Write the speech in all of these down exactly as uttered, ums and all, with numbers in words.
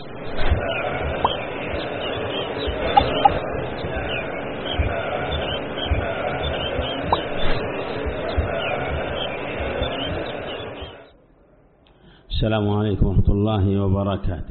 السلام عليكم ورحمة الله وبركاته.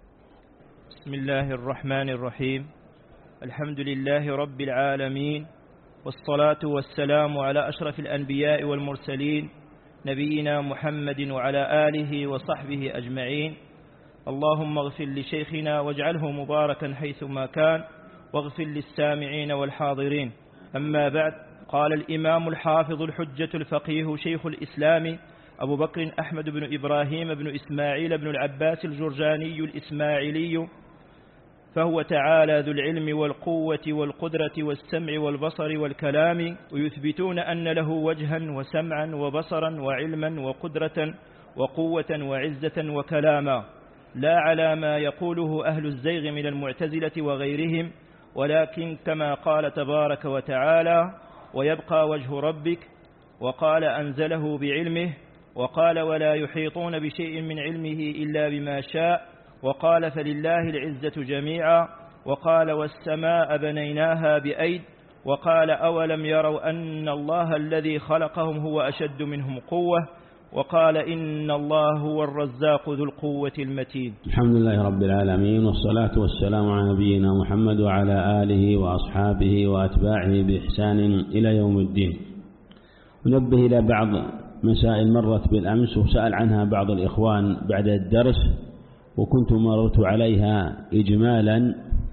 بسم الله الرحمن الرحيم. الحمد لله رب العالمين، والصلاة والسلام على أشرف الأنبياء والمرسلين نبينا محمد وعلى آله وصحبه أجمعين. اللهم اغفر لشيخنا واجعله مباركا حيثما كان، واغفر للسامعين والحاضرين. أما بعد، قال الإمام الحافظ الحجة الفقيه شيخ الإسلام أبو بكر أحمد بن إبراهيم بن إسماعيل بن العباس الجرجاني الإسماعيلي، فهو تعالى ذو العلم والقوة والقدرة والسمع والبصر والكلام، ويثبتون أن له وجها وسمعا وبصرا وعلما وقدرة وقوة وعزة وكلاما، لا على ما يقوله أهل الزيغ من المعتزلة وغيرهم، ولكن كما قال تبارك وتعالى: ويبقى وجه ربك، وقال أنزله بعلمه، وقال ولا يحيطون بشيء من علمه إلا بما شاء، وقال فلله العزة جميعا، وقال والسماء بنيناها بأيد، وقال أولم يروا أن الله الذي خلقهم هو أشد منهم قوة، وقال إن الله هو الرزاق ذو القوة المتين. الحمد لله رب العالمين، والصلاة والسلام على نبينا محمد وعلى آله وأصحابه وأتباعه بإحسان إلى يوم الدين. ونبه إلى بعض مسائل مرت بالأمس وسأل عنها بعض الإخوان بعد الدرس، وكنت مررت عليها إجمالا.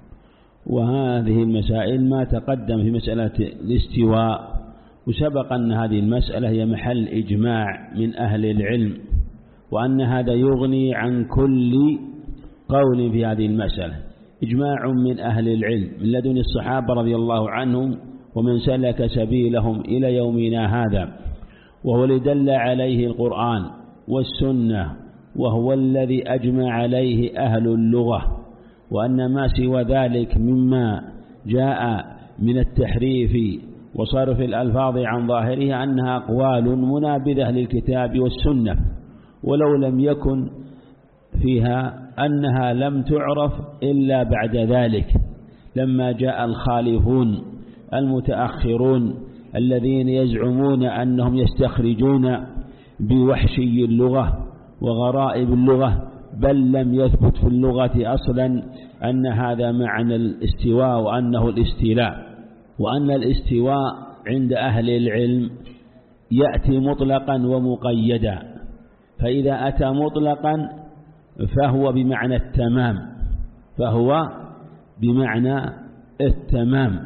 وهذه المسائل ما تقدم في مسألة الاستواء، وسبق أن هذه المسألة هي محل إجماع من أهل العلم، وأن هذا يغني عن كل قول في هذه المسألة. إجماع من أهل العلم من لدن الصحابة رضي الله عنهم ومن سلك سبيلهم إلى يومنا هذا، وهو الذي دل عليه القرآن والسنة، وهو الذي أجمع عليه أهل اللغة، وأن ما سوى ذلك مما جاء من التحريف وصرف الألفاظ عن ظاهرها أنها أقوال منابذة للكتاب والسنة، ولو لم يكن فيها أنها لم تعرف إلا بعد ذلك، لما جاء الخالفون المتأخرون الذين يزعمون أنهم يستخرجون بوحشي اللغة وغرائب اللغة، بل لم يثبت في اللغة أصلا أن هذا معنى الاستواء وأنه الاستيلاء، وأن الاستواء عند أهل العلم يأتي مطلقا ومقيدا، فإذا أتى مطلقا فهو بمعنى التمام، فهو بمعنى التمام،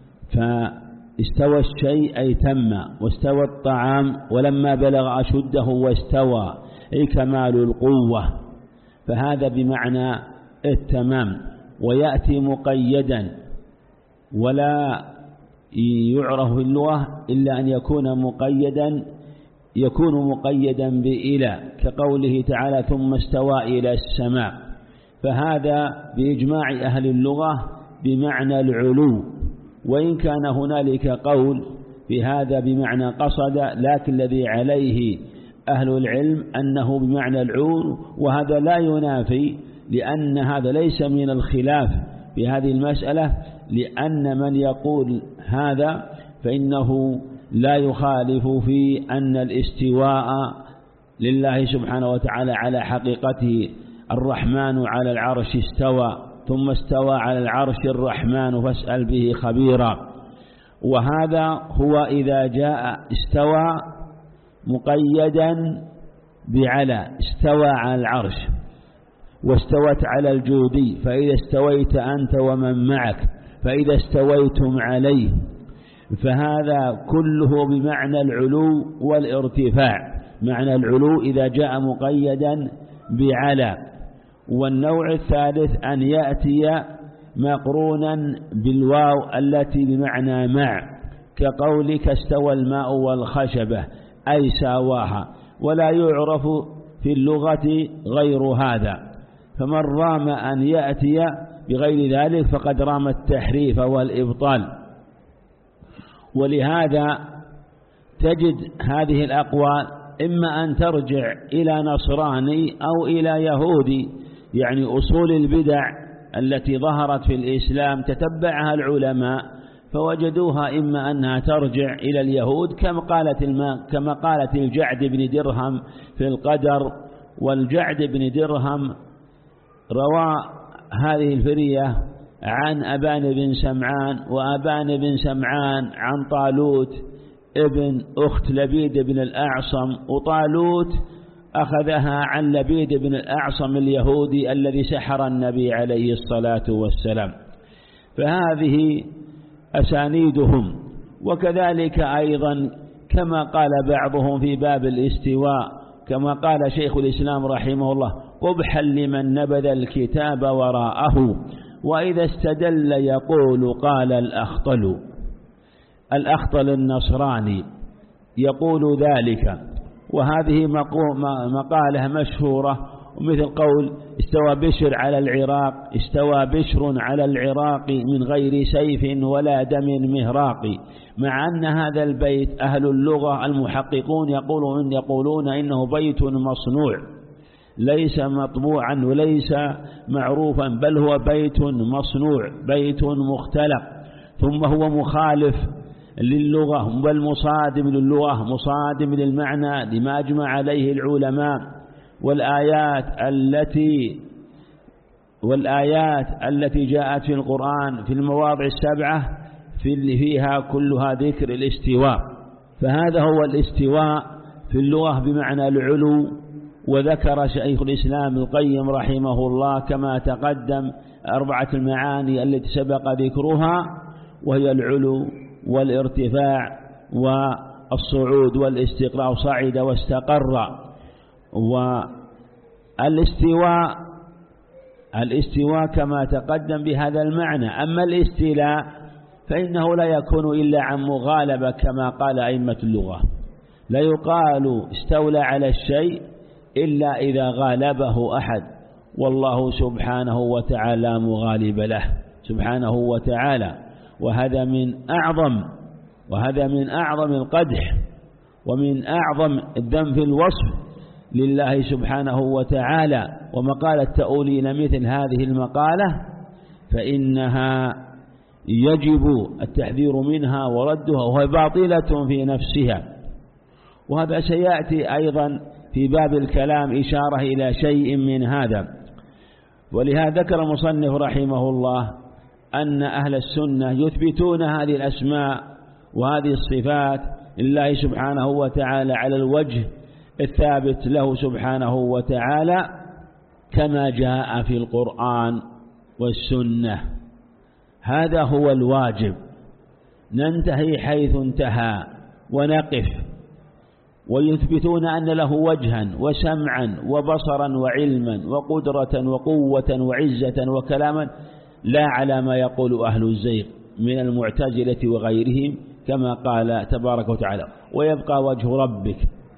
فاستوى الشيء أي تم، واستوى الطعام ولما بلغ أشده واستوى أي كمال القوة، فهذا بمعنى التمام. ويأتي مقيدا، ولا يعرف في اللغة إلا أن يكون مقيدا، يكون مقيدا بإلى، كقوله تعالى ثم استوى إلى السماء، فهذا بإجماع أهل اللغة بمعنى العلو، وإن كان هنالك قول في هذا بمعنى قصد، لكن الذي عليه أهل العلم أنه بمعنى العلو، وهذا لا ينافي، لأن هذا ليس من الخلاف في هذه المسألة، لأن من يقول هذا فإنه لا يخالف في أن الاستواء لله سبحانه وتعالى على حقيقته. الرحمن على العرش استوى، ثم استوى على العرش الرحمن فاسأل به خبيرا، وهذا هو إذا جاء استوى مقيدا بعلى، استوى على العرش واستوت على الجودي، فإذا استويت أنت ومن معك، فإذا استويتم عليه، فهذا كله بمعنى العلو والارتفاع، معنى العلو إذا جاء مقيدا بعلى. والنوع الثالث أن يأتي مقرونا بالواو التي بمعنى مع، كقولك استوى الماء والخشبة أي ساواها، ولا يعرف في اللغة غير هذا، فمن رام أن يأتي بغير ذلك فقد رام التحريف والإبطال. ولهذا تجد هذه الأقوال إما أن ترجع إلى نصراني أو إلى يهودي، يعني أصول البدع التي ظهرت في الإسلام تتبعها العلماء فوجدوها إما أنها ترجع إلى اليهود كما قالت كما قالت الجعد بن درهم في القدر. والجعد بن درهم روى هذه الفرية عن أبان بن سمعان، وأبان بن سمعان عن طالوت ابن أخت لبيد بن الأعصم، وطالوت أخذها عن لبيد بن الأعصم اليهودي الذي سحر النبي عليه الصلاة والسلام. فهذه أسانيدهم. وكذلك أيضا كما قال بعضهم في باب الاستواء كما قال شيخ الإسلام رحمه الله: قبحا لمن نبذ الكتاب وراءه، وإذا استدل يقول قال الأخطل. الأخطل النصراني يقول ذلك، وهذه مقالة مشهورة، ومثل قول استوى بشر على العراق، استوى بشر على العراق من غير سيف ولا دم مهراق، مع أن هذا البيت أهل اللغة المحققون يقولون, يقولون إنه بيت مصنوع ليس مطبوعا وليس معروفا، بل هو بيت مصنوع بيت مختلق، ثم هو مخالف للغة بل مصادم للغة مصادم للمعنى لما أجمع عليه العلماء. والآيات التي والآيات التي جاءت في القرآن في المواضع السبعة في اللي فيها كلها ذكر الاستواء. فهذا هو الاستواء في اللغة بمعنى العلو. وذكر شيخ الإسلام القيم رحمه الله كما تقدم أربعة المعاني التي سبق ذكرها، وهي العلو والارتفاع والصعود والاستقرار، صعد واستقر. والاستواء الاستواء كما تقدم بهذا المعنى. أما الاستيلاء فإنه لا يكون إلا عن مغالبة كما قال أئمة اللغة، لا يقال استولى على الشيء إلا إذا غالبه أحد، والله سبحانه وتعالى مغالب له سبحانه وتعالى. وهذا من أعظم وهذا من أعظم القدح ومن أعظم الذنب في الوصف لله سبحانه وتعالى. ومقالة تأولين مثل هذه المقالة فإنها يجب التحذير منها وردها، وهي باطلة في نفسها. وهذا سيأتي أيضا في باب الكلام إشارة إلى شيء من هذا. ولهذا ذكر المصنف رحمه الله أن أهل السنة يثبتون هذه الأسماء وهذه الصفات لله سبحانه وتعالى على الوجه الثابت له سبحانه وتعالى كما جاء في القرآن والسنة. هذا هو الواجب، ننتهي حيث انتهى ونقف. ويثبتون أن له وجها وسمعا وبصرا وعلما وقدرة وقوة وعزة وكلاما، لا على ما يقول أهل الزيغ من المعتزلة وغيرهم كما قال تبارك وتعالى: ويبقى وجه ربك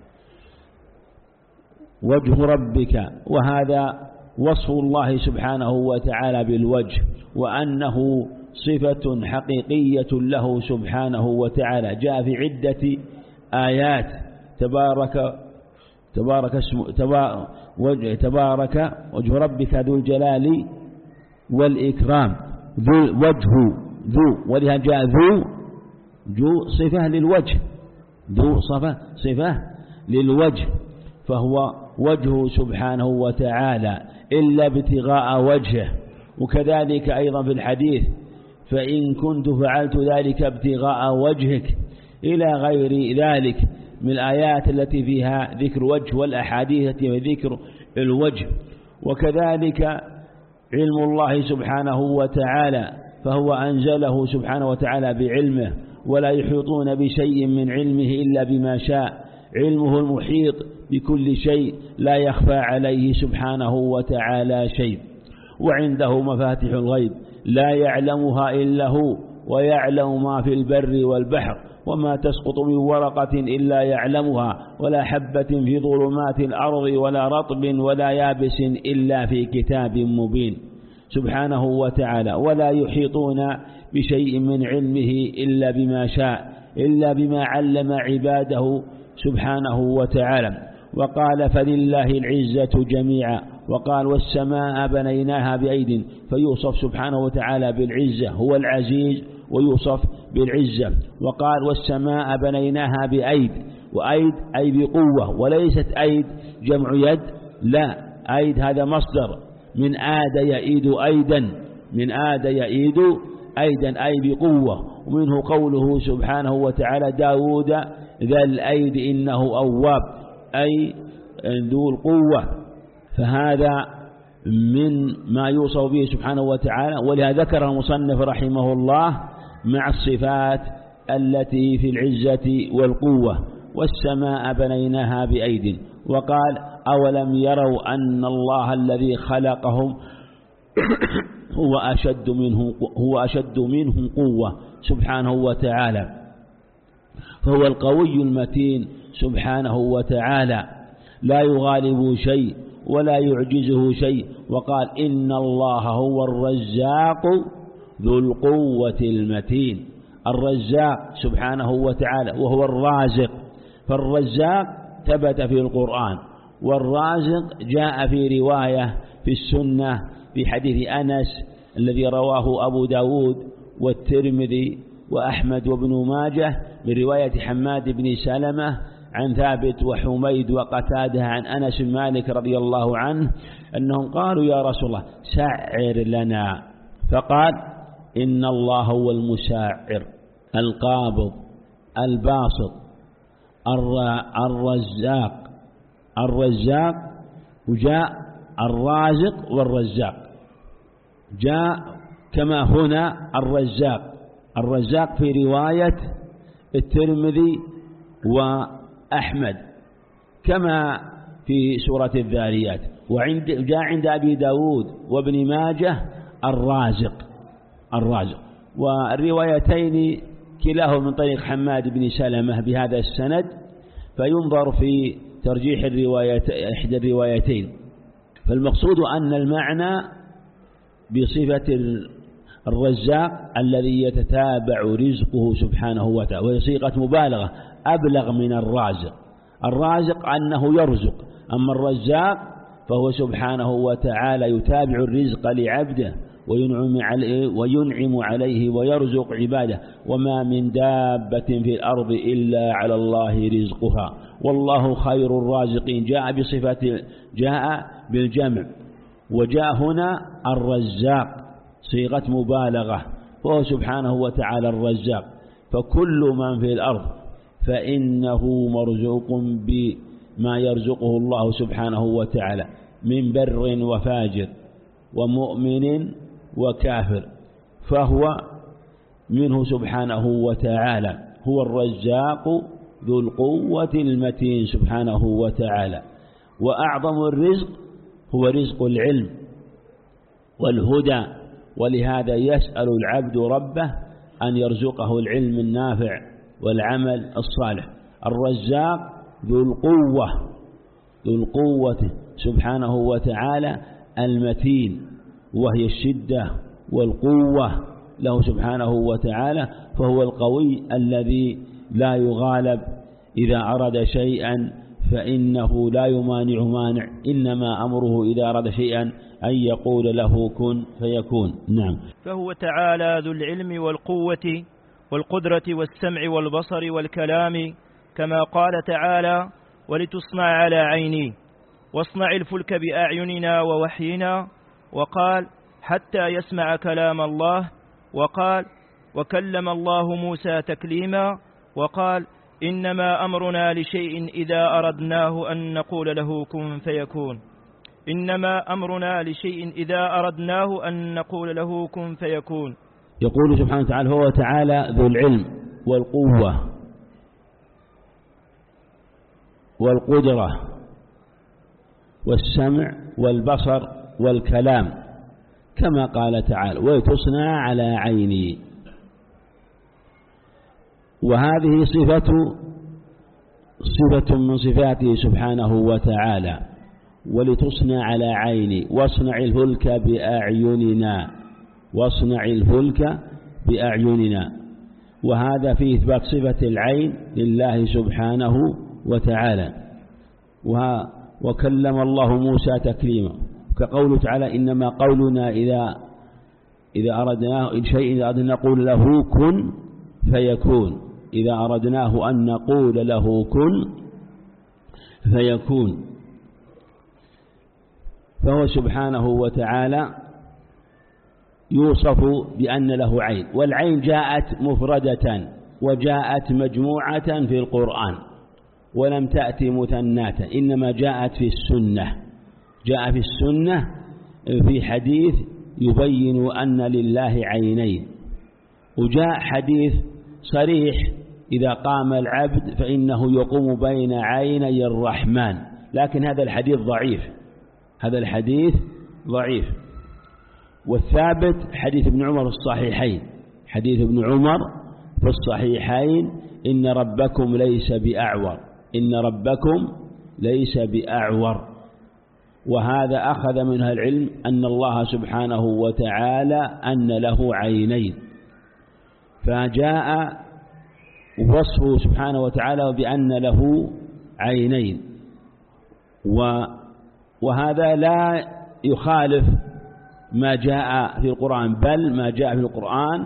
وجه ربك. وهذا وصف الله سبحانه وتعالى بالوجه، وأنه صفة حقيقية له سبحانه وتعالى. جاء في عدة آيات: تبارك تبارك اسم تبارك وجه تبارك وجه ربك ذو الجلال والإكرام. ذو وجه ذو، ولها جاء ذو ذو صفة للوجه، ذو صفة صفة للوجه، فهو وجهه سبحانه وتعالى إلا ابتغاء وجهه. وكذلك أيضا في الحديث: فإن كنت فعلت ذلك ابتغاء وجهك، إلى غير ذلك من الآيات التي فيها ذكر وجه والأحاديث التي فيها ذكر الوجه. وكذلك علم الله سبحانه وتعالى، فهو أنزله سبحانه وتعالى بعلمه، ولا يحيطون بشيء من علمه إلا بما شاء. علمه المحيط بكل شيء، لا يخفى عليه سبحانه وتعالى شيء. وعنده مفاتح الغيب لا يعلمها إلا هو، ويعلم ما في البر والبحر، وما تسقط من ورقة إلا يعلمها، ولا حبة في ظلمات الأرض ولا رطب ولا يابس إلا في كتاب مبين سبحانه وتعالى. ولا يحيطون بشيء من علمه إلا بما شاء، إلا بما علم عباده سبحانه وتعالى. وقال: فلله العزة جميعا وقال والسماء بنيناها بأيد، فيوصف سبحانه وتعالى بالعزة، هو العزيز ويوصف بالعزة. وقال والسماء بنيناها بأيد، وأيد أي بقوة، وليست أيد جمع يد، لا، أيد هذا مصدر من آد يئيد أيدا، من آد يئيد أيدا أي بقوة. ومنه قوله سبحانه وتعالى داود ذا الأيد إنه أواب، أي ذو القوة. فهذا من ما يوصف به سبحانه وتعالى، ولهذا ذكر المصنف رحمه الله مع الصفات التي في العزة والقوة. والسماء بنيناها بأيد، وقال أولم يروا أن الله الذي خلقهم هو أشد منهم هو أشد منهم قوة سبحانه وتعالى، فهو القوي المتين سبحانه وتعالى، لا يغالب شيء ولا يعجزه شيء. وقال إن الله هو الرزاق ذو القوة المتين، الرزاق سبحانه وتعالى، وهو الرازق. فالرزاق ثبت في القرآن، والرازق جاء في رواية في السنة في حديث أنس الذي رواه أبو داود والترمذي وأحمد وابن ماجه من رواية حماد بن سلمة عن ثابت وحميد وقتادة عن أنس بن مالك رضي الله عنه أنهم قالوا يا رسول الله سعر لنا، فقال إن الله هو المساعر القابض الباسط الرزاق الرزاق وجاء الرازق والرزاق، جاء كما هنا الرزاق الرزاق في رواية الترمذي وأحمد كما في سورة الذاريات، وعند جاء عند أبي داود وابن ماجه الرازق الرازق والروايتين كلاهما من طريق حماد بن سلمة بهذا السند، فينظر في ترجيح الروايات إحدى الروايتين. فالمقصود أن المعنى بصفة الرزاق الذي يتتابع رزقه سبحانه وتعالى، وهي صيغة مبالغة أبلغ من الرازق. الرازق أنه يرزق، أما الرزاق فهو سبحانه وتعالى يتابع الرزق لعبده وينعم عليه, وينعم عليه ويرزق عباده. وما من دابة في الأرض إلا على الله رزقها والله خير الرازقين، جاء بصفة جاء بالجمع، وجاء هنا الرزاق صيغة مبالغة، فهو سبحانه وتعالى الرزاق. فكل من في الأرض فإنه مرزوق بما يرزقه الله سبحانه وتعالى من بر وفاجر ومؤمن وكافر، فهو منه سبحانه وتعالى هو الرزاق ذو القوة المتين سبحانه وتعالى. وأعظم الرزق هو رزق العلم والهدى، ولهذا يسأل العبد ربه أن يرزقه العلم النافع والعمل الصالح. الرزاق ذو القوة ذو القوة سبحانه وتعالى المتين، وهي الشدة والقوة له سبحانه وتعالى، فهو القوي الذي لا يغالب، إذا أراد شيئا فإنه لا يمانع مانع، إنما أمره إذا أراد شيئا أن يقول له كن فيكون. نعم. فهو تعالى ذو العلم والقوة والقدرة والسمع والبصر والكلام، كما قال تعالى ولتصنع على عيني واصنع الفلك بأعيننا ووحينا، وقال حتى يسمع كلام الله، وقال وكلم الله موسى تكليما، وقال إنما أمرنا لشيء إذا أردناه أن نقول له كن فيكون إنما أمرنا لشيء إذا أردناه أن نقول له كن فيكون. يقول سبحانه وتعالى هو تعالى ذو العلم والقوة والقدرة والسمع والبصر والكلام، كما قال تعالى وتصنع على عيني. وهذه صفة صفة من صفاته سبحانه وتعالى، ولتصنع على عيني واصنع الفلك بأعيننا واصنع الفلك بأعيننا. وهذا فيه إثبات صفة العين لله سبحانه وتعالى. وكلم الله موسى تكليما، كقوله تعالى إنما قولنا إذا إذا أردناه إن شيء إذا أردنا نقول له كن فيكون، إذا أردناه أن نقول له كن فيكون. فهو سبحانه وتعالى يوصف بأن له عين، والعين جاءت مفردة وجاءت مجموعة في القرآن ولم تأتي مثناة، إنما جاءت في السنة، جاء في السنة في حديث يبين أن لله عينين، وجاء حديث صريح إذا قام العبد فإنه يقوم بين عيني الرحمن، لكن هذا الحديث ضعيف، هذا الحديث ضعيف. والثابت حديث ابن عمر في الصحيحين، حديث ابن عمر في الصحيحين إن ربكم ليس بأعور، إن ربكم ليس بأعور. وهذا أخذ منها العلم أن الله سبحانه وتعالى أن له عينين، فجاء وصفه سبحانه وتعالى بأن له عينين، وهذا لا يخالف ما جاء في القرآن، بل ما جاء في القرآن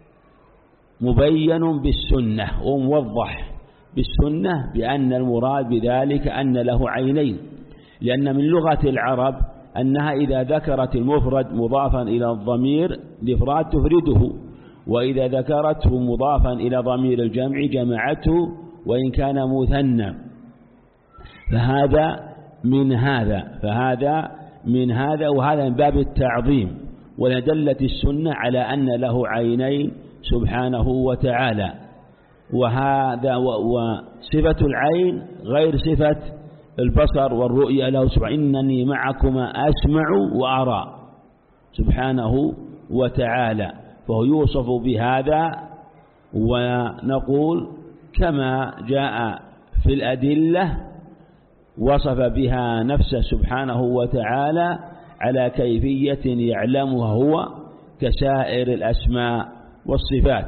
مبين بالسنة وموضح بالسنة بأن المراد بذلك أن له عينين، لأن من لغة العرب أنها إذا ذكرت المفرد مضافا إلى الضمير الإفراد تفرده، وإذا ذكرته مضافا إلى ضمير الجمع جمعته وإن كان مثنى. فهذا من هذا فهذا من هذا وهذا من باب التعظيم، ودلت السنة على أن له عينين سبحانه وتعالى. وهذا وصفة العين غير صفة البصر والرؤية له سبحانه، إنني معكما أسمع وأرى سبحانه وتعالى، فهو يوصف بهذا. ونقول كما جاء في الأدلة وصف بها نفسه سبحانه وتعالى على كيفية يعلمها هو كسائر الأسماء والصفات.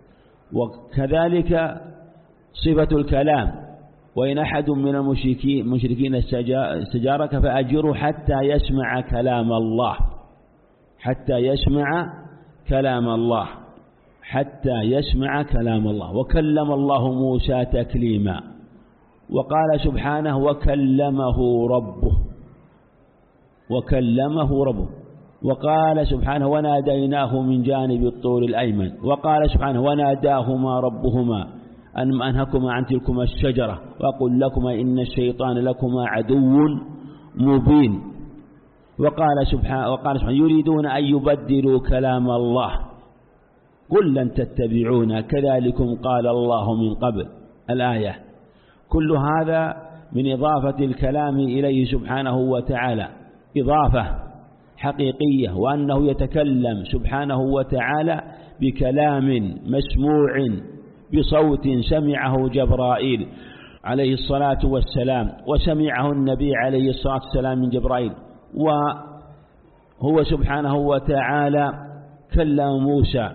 وكذلك صفة الكلام، وإن أحد من المشركين مشركين استجارك فأجره حتى يسمع كلام الله، حتى يسمع كلام الله حتى يسمع كلام الله. وكلم الله موسى تكليما، وقال سبحانه وكلمه ربه وكلمه ربه وقال سبحانه وناديناه من جانب الطور الأيمن، وقال سبحانه وناداهما ربهما أن أنهكما عن تلكما الشجرة وأقول لكما إن الشيطان لكما عدو مبين. وقال سبحانه وقال سبحانه يريدون أن يبدلوا كلام الله قل لن تتبعونا كذلكم قال الله من قبل الآية. كل هذا من إضافة الكلام إليه سبحانه وتعالى إضافة حقيقية، وأنه يتكلم سبحانه وتعالى بكلام مسموع بصوت سمعه جبرائيل عليه الصلاة والسلام، وسمعه النبي عليه الصلاة والسلام من جبرائيل. وهو سبحانه وتعالى كلم موسى،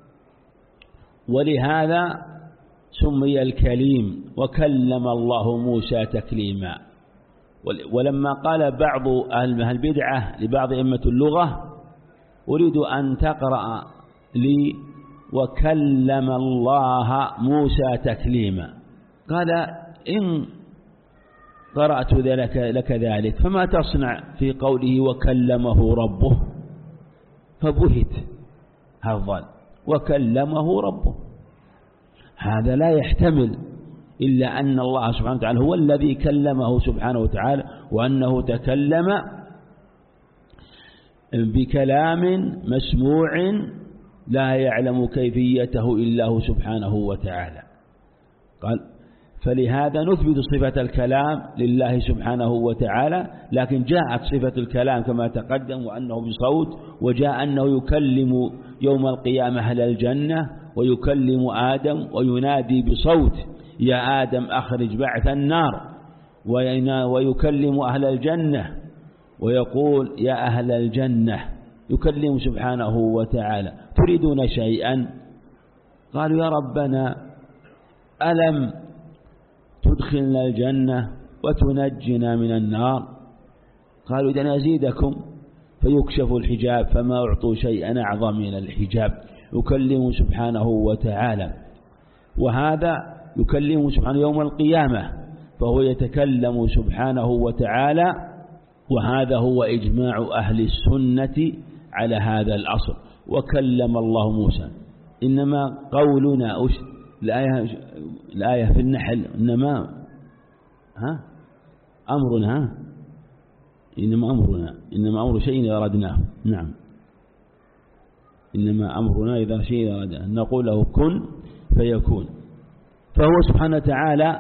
ولهذا سمي الكليم وكلم الله موسى تكليما. ولما قال بعض أهل البدعة لبعض أئمة اللغة أريد أن تقرأ لي وكلم الله موسى تكليما، قال إن قرأت ذلك لك ذلك فما تصنع في قوله وكلمه ربه؟ فبهت هذا وكلمه ربه، هذا لا يحتمل إلا أن الله سبحانه وتعالى هو الذي كلمه سبحانه وتعالى، وأنه تكلم بكلام مسموع لا يعلم كيفيته إلا هو سبحانه وتعالى. قال فلهذا نثبت صفة الكلام لله سبحانه وتعالى، لكن جاءت صفة الكلام كما تقدم وأنه بصوت، وجاء أنه يكلم يوم القيامة أهل الجنة ويكلم آدم وينادي بصوت يا آدم أخرج بعث النار، ويكلم أهل الجنة ويقول يا أهل الجنة، يكلم سبحانه وتعالى. تريدون شيئا؟ قالوا يا ربنا ألم تدخلنا الجنة وتنجنا من النار؟ قالوا إذن أزيدكم فيكشف الحجاب، فما أعطوا شيئا أعظم من الحجاب، يكلم سبحانه وتعالى. وهذا يكلم سبحانه يوم القيامة، فهو يتكلم سبحانه وتعالى. وهذا هو إجماع أهل السنة على هذا الأصل. وكلم الله موسى. إنما قولنا أش... الآية... الآية في النحل إنما ها أمرنا ها؟ إنما أمرنا إنما أمر شيء إذا أردناه. نعم، إنما أمرنا إذا شيء أردناه نقول له كن فيكون. فهو سبحانه وتعالى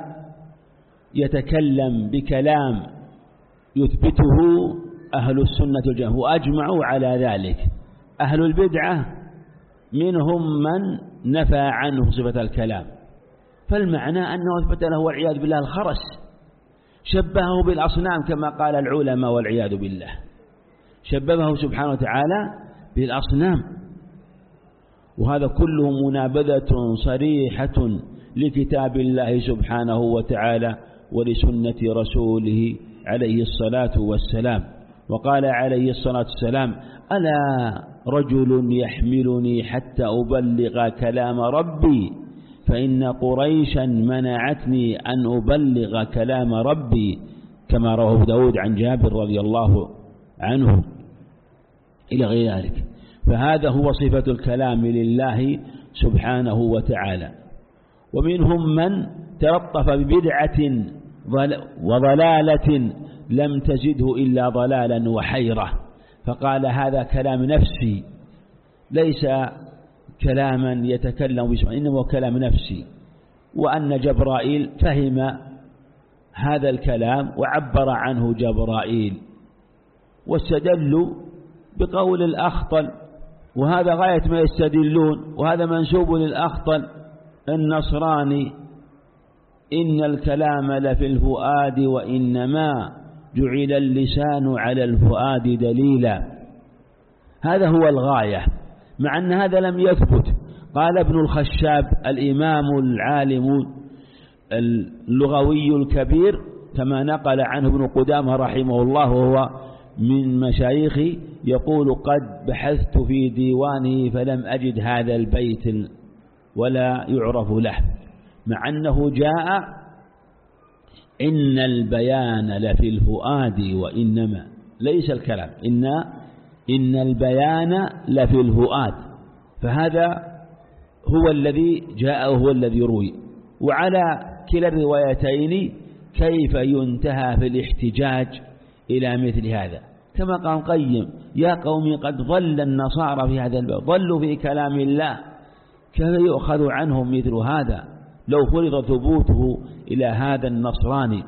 يتكلم بكلام يثبته أهل السنة والجماعة وأجمعوا على ذلك. أهل البدعة منهم من نفى عنه صفة الكلام، فالمعنى أنه أثبت له والعياذ بالله الخرس، شبهه بالأصنام كما قال العلماء والعياذ بالله، شبهه سبحانه وتعالى بالأصنام. وهذا كله منابذة صريحة لكتاب الله سبحانه وتعالى ولسنة رسوله عليه الصلاة والسلام. وقال عليه الصلاة والسلام: ألا رجل يحملني حتى أبلغ كلام ربي، فإن قريشا منعتني أن أبلغ كلام ربي، كما رواه داود عن جابر رضي الله عنه إلى غير ذلك. فهذا هو صفة الكلام لله سبحانه وتعالى. ومنهم من تلطف ببدعة وضلالة لم تزده إلا ضلالا وحيرة، فقال هذا كلام نفسي، ليس كلاما يتكلم باسمه، إنما هو كلام نفسي. وأن جبرائيل فهم هذا الكلام وعبر عنه جبرائيل، واستدلوا بقول الأخطل، وهذا غاية ما يستدلون، وهذا منسوب للأخطل النصراني: إن الكلام لفي الفؤاد وإنما جعل اللسان على الفؤاد دليلا. هذا هو الغاية، مع أن هذا لم يثبت. قال ابن الخشاب الإمام العالم اللغوي الكبير كما نقل عنه ابن قدامة رحمه الله وهو من مشايخه، يقول: قد بحثت في ديوانه فلم أجد هذا البيت ولا يعرف له، مع أنه جاء: إن البيان لفي الفؤاد وإنما، ليس الكلام، إن إن البيان لفي الفؤاد. فهذا هو الذي جاء وهو الذي روي. وعلى كلا الروايتين كيف ينتهى في الاحتجاج إلى مثل هذا؟ كما قال القيم: يا قوم قد ضل النصارى في هذا الباب، ضلوا في كلام الله، كيف يؤخذ عنهم مثل هذا لو فرض ثبوته إلى هذا النصراني؟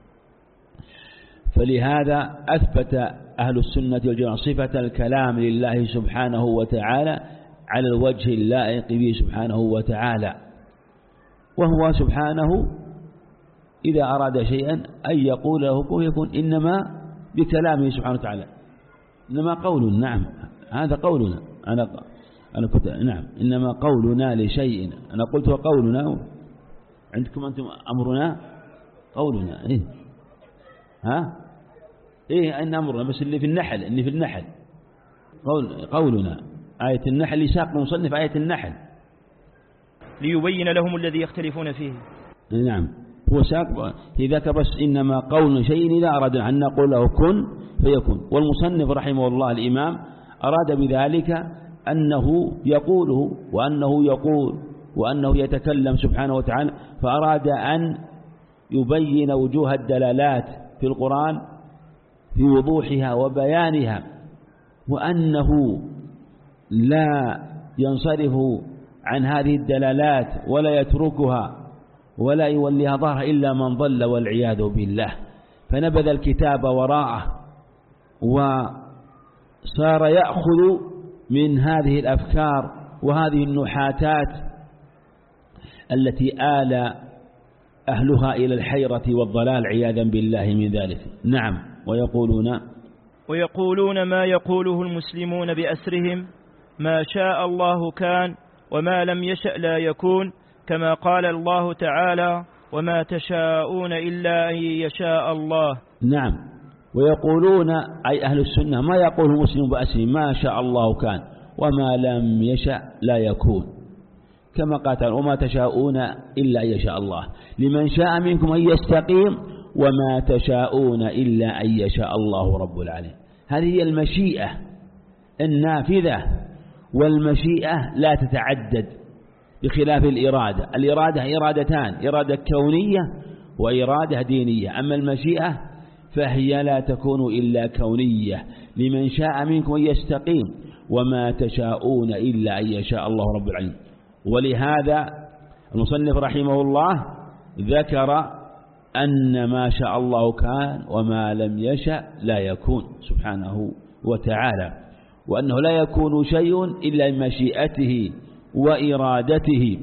فلهذا أثبت أهل السنة والجماعة صفة الكلام لله سبحانه وتعالى على الوجه اللائق به سبحانه وتعالى. وهو سبحانه إذا أراد شيئا أن يقول له كن يكون، إنما بكلامه سبحانه وتعالى، إنما قول، نعم هذا قولنا، أنا أنا كنت نعم إنما قولنا لشيء، أنا قلت وقولنا، عندكم أنتم أمرنا قولنا، إيه ها إيه أن أمرنا، بس اللي في النحل، اللي في النحل قول قولنا، آية النحل ساق مصنف آية النحل ليبين لهم الذي يختلفون فيه. نعم هو ساق في ذاك، بس إنما قول شيء إذا أردنا أن نقول له كن فيكون. والمصنف رحمه الله الإمام أراد بذلك أنه يقوله وأنه يقول وأنه يتكلم سبحانه وتعالى، فأراد أن يبين وجوه الدلالات في القرآن في وضوحها وبيانها، وأنه لا ينصرف عن هذه الدلالات ولا يتركها ولا يوليها ظهرها إلا من ضل والعياذ بالله. فنبذ الكتاب وراءه وصار يأخذ من هذه الأفكار وهذه النحاتات التي آل أهلها إلى الحيرة والضلال عياذا بالله من ذلك. نعم. ويقولون ويقولون ما يقوله المسلمون بأسرهم: ما شاء الله كان وما لم يشأ لا يكون، كما قال الله تعالى: وما تشاءون إلا أن يشاء الله. نعم. ويقولون أي أهل السنة ما يقول المسلم بأسره ما شاء الله كان وما لم يشأ لا يكون، كما قال وما تشاءون إلا أن يشاء الله، لمن شاء منكم أن يستقيم وما تشاءون إلا أن يشاء الله رب العالمين. هذه هي المشيئة النافذة، والمشيئة لا تتعدد بخلاف الإرادة. الإرادة إرادتان، إرادة كونية وإرادة دينية، أما المشيئة فهي لا تكون إلا كونية، لمن شاء منكم أن يستقيم وما تشاءون إلا أن يشاء الله رب العالمين. ولهذا المصنف رحمه الله ذكر أن ما شاء الله كان وما لم يشأ لا يكون سبحانه وتعالى، وأنه لا يكون شيء إلا بمشيئته وإرادته،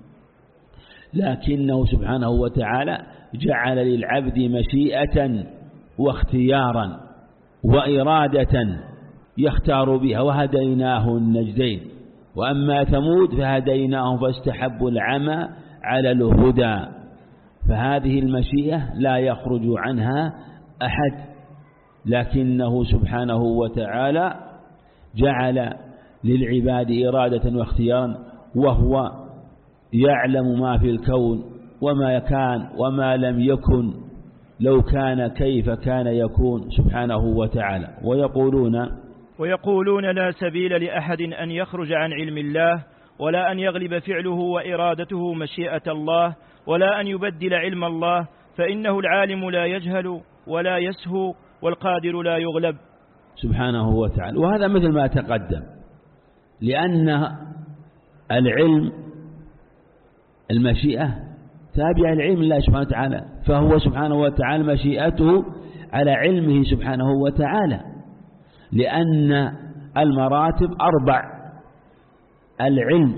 لكنه سبحانه وتعالى جعل للعبد مشيئة واختيارا وإرادة يختار بها، وهديناه النجدين، وأما ثمود فهديناهم فاستحبوا العمى على الهدى. فهذه المشيئة لا يخرج عنها أحد، لكنه سبحانه وتعالى جعل للعباد إرادة واختيارا، وهو يعلم ما في الكون وما كان وما لم يكن، لو كان كيف كان يكون سبحانه وتعالى. ويقولون ويقولون لا سبيل لأحد أن يخرج عن علم الله، ولا أن يغلب فعله وإرادته مشيئة الله، ولا أن يبدل علم الله، فإنه العالم لا يجهل ولا يسهو، والقادر لا يغلب سبحانه وتعالى. وهذا مثل ما تقدم، لأن العلم المشيئة تابع العلم الله سبحانه وتعالى، فهو سبحانه وتعالى مشيئته على علمه سبحانه وتعالى، لأن المراتب أربع: العلم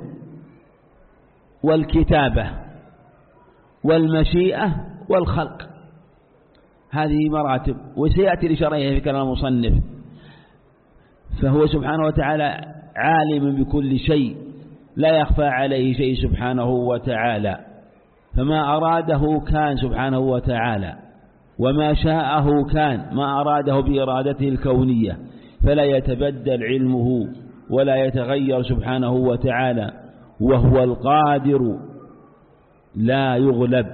والكتابة والمشيئة والخلق، هذه مراتب، وسيأتي لشرعها في كلام المصنف. فهو سبحانه وتعالى عالم بكل شيء، لا يخفى عليه شيء سبحانه وتعالى، فما أراده كان سبحانه وتعالى، وما شاءه كان، ما أراده بإرادته الكونية، فلا يتبدل علمه ولا يتغير سبحانه وتعالى، وهو القادر لا يغلب.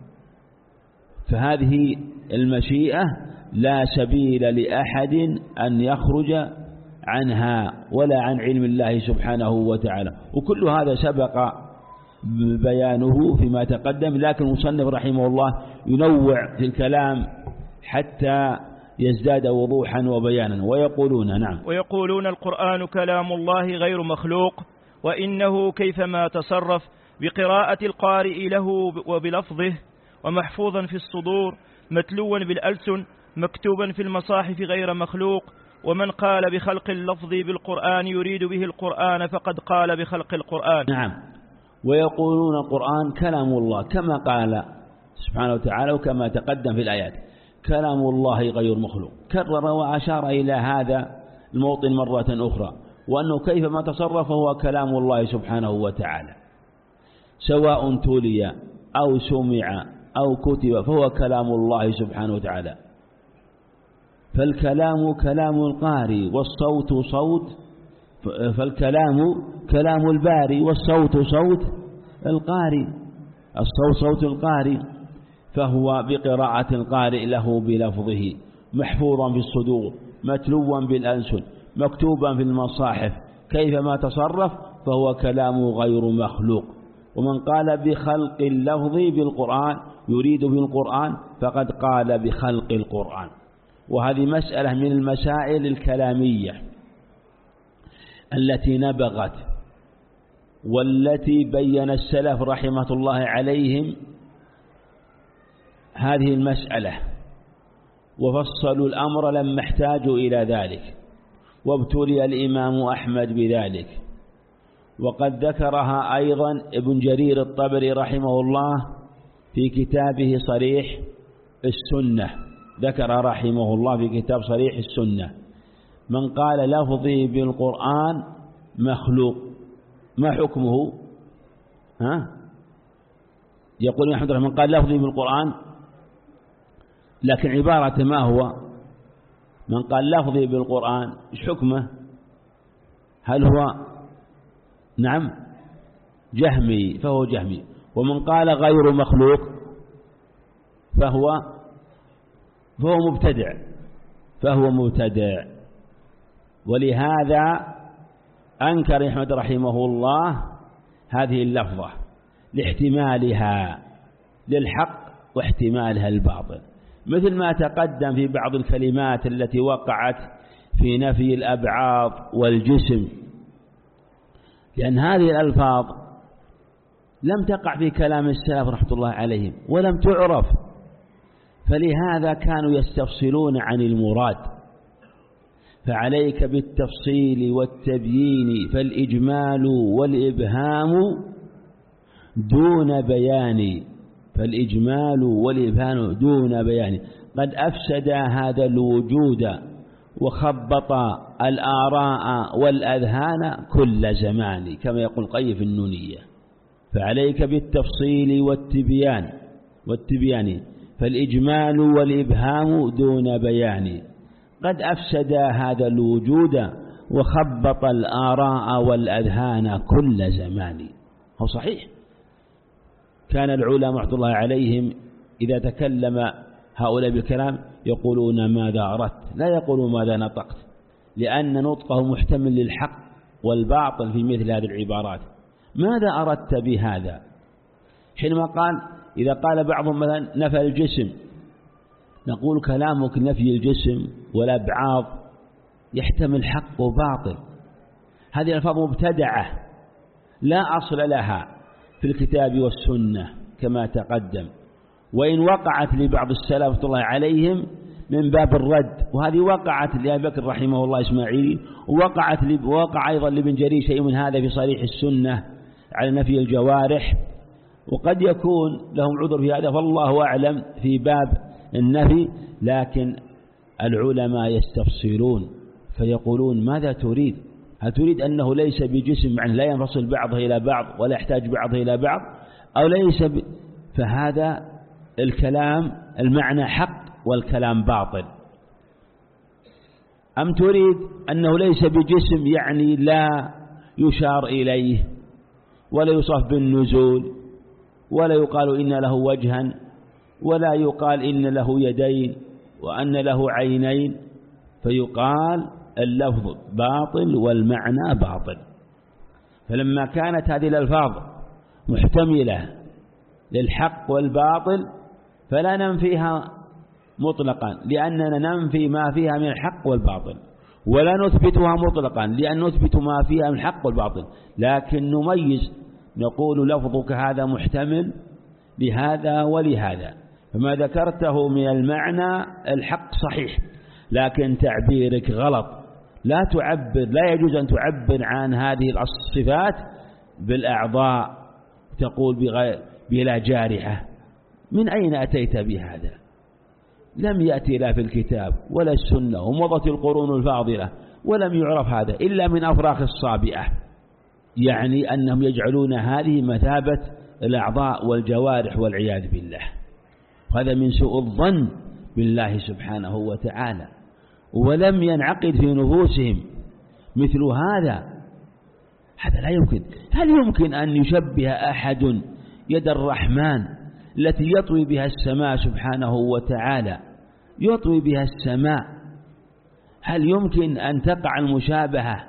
فهذه المشيئة لا سبيل لأحد أن يخرج عنها ولا عن علم الله سبحانه وتعالى، وكل هذا سبق بيانه فيما تقدم، لكن المصنف رحمه الله ينوع في الكلام حتى يزداد وضوحا وبيانا. ويقولون نعم ويقولون القرآن كلام الله غير مخلوق، وإنه كيفما تصرف بقراءة القارئ له وبلفظه، ومحفوظا في الصدور، متلوا بالألسن، مكتوبا في المصاحف غير مخلوق. ومن قال بخلق اللفظ بالقرآن يريد به القرآن فقد قال بخلق القرآن. نعم. ويقولون القرآن كلام الله كما قال سبحانه وتعالى، وكما تقدم في الآيات كلام الله غير مخلوق، كرر وأشار إلى هذا الموطن مرة أخرى، وأنه كيفما تصرف هو كلام الله سبحانه وتعالى، سواء تلي أو سمع أو كتب فهو كلام الله سبحانه وتعالى. فالكلام كلام القارئ والصوت صوت، فالكلام كلام الباري والصوت صوت القارئ، الصوت صوت القارئ، فهو بقراءة القارئ له بلفظه، محفوظا في الصدور، متلوا بالألسن، مكتوبا في المصاحف، كيفما تصرف فهو كلام غير مخلوق. ومن قال بخلق اللفظ بالقرآن يريد بالقرآن فقد قال بخلق القرآن. وهذه مسألة من المسائل الكلامية التي نبغت، والتي بين السلف رحمة الله عليهم هذه المسألة، وفصلوا الأمر لما احتاجوا إلى ذلك، وابتلي الإمام أحمد بذلك. وقد ذكرها أيضا ابن جرير الطبري رحمه الله في كتابه صريح السنة، ذكر رحمه الله في كتاب صريح السنة: من قال لفظي بالقرآن مخلوق ما حكمه؟ ها؟ يقول أحمد من قال لفظي بالقرآن، لكن عبارة ما هو من قال لفظي بالقرآن إيش حكمه؟ هل هو نعم جهمي فهو جهمي، ومن قال غير مخلوق فهو فهو مبتدع فهو مبتدع. ولهذا أنكر أحمد رحمه الله هذه اللفظة لاحتمالها للحق واحتمالها الباطل، مثل ما تقدم في بعض الكلمات التي وقعت في نفي الأبعاض والجسم، لأن هذه الألفاظ لم تقع في كلام السلف رحمة الله عليهم ولم تعرف، فلهذا كانوا يستفصلون عن المراد. فعليك بالتفصيل والتبيين، فالإجمال والإبهام دون بيان فالإجمال والإبهام دون بيان قد أفسد هذا الوجود وخبط الآراء والأذهان كل زمان، كما يقول قيف النونية. فعليك بالتفصيل والتبيان والتبيان فالإجمال والإبهام دون بيان قد أفسد هذا الوجود وخبط الآراء والأذهان كل زمان. هو صحيح، كان العلماء رحمة الله عليهم إذا تكلم هؤلاء بالكلام يقولون ماذا أردت، لا يقولون ماذا نطقت، لأن نطقه محتمل للحق والباطل في مثل هذه العبارات. ماذا أردت بهذا؟ حينما قال إذا قال بعضهم مثلا نفى الجسم، نقول كلامك نفي الجسم والأبعاض يحتمل حق وباطل، هذه الألفاظ مبتدعة لا أصل لها في الكتاب والسنة كما تقدم، وإن وقعت لبعض السلف رحمة الله عليهم من باب الرد، وهذه وقعت لأبي بكر رحمه الله إسماعيلي، ووقعت ووقع أيضا لابن جرير شيء من هذا في صريح السنة على نفي الجوارح، وقد يكون لهم عذر في هذا فالله أعلم في باب النفي. لكن العلماء يستفصلون فيقولون ماذا تريد؟ هل تريد أنه ليس بجسم معنى لا ينفصل بعضه إلى بعض ولا يحتاج بعضه إلى بعض، أو ليس ب... فهذا الكلام المعنى حق والكلام باطل. أم تريد أنه ليس بجسم يعني لا يشار إليه ولا يوصف بالنزول ولا يقال إن له وجها ولا يقال إن له يدين وأن له عينين، فيقال اللفظ باطل والمعنى باطل. فلما كانت هذه الألفاظ محتملة للحق والباطل فلا ننفيها مطلقا لأننا ننفي ما فيها من الحق والباطل، ولا نثبتها مطلقا لأن نثبت ما فيها من الحق والباطل، لكن نميز نقول لفظك هذا محتمل لهذا ولهذا، فما ذكرته من المعنى الحق صحيح لكن تعبيرك غلط، لا تعبر لا يجوز أن تعبر عن هذه الصفات بالأعضاء تقول بغير بلا جارحة. من أين أتيت بهذا؟ لم يأتي لا في الكتاب ولا السنة ومضت القرون الفاضلة ولم يعرف هذا إلا من أفراخ الصابئة، يعني أنهم يجعلون هذه مثابة الأعضاء والجوارح والعياذ بالله، وهذا من سوء الظن بالله سبحانه وتعالى، ولم ينعقد في نفوسهم مثل هذا. هذا لا يمكن. هل يمكن أن يشبه أحد يد الرحمن التي يطوي بها السماء سبحانه وتعالى يطوي بها السماء، هل يمكن أن تقع المشابهة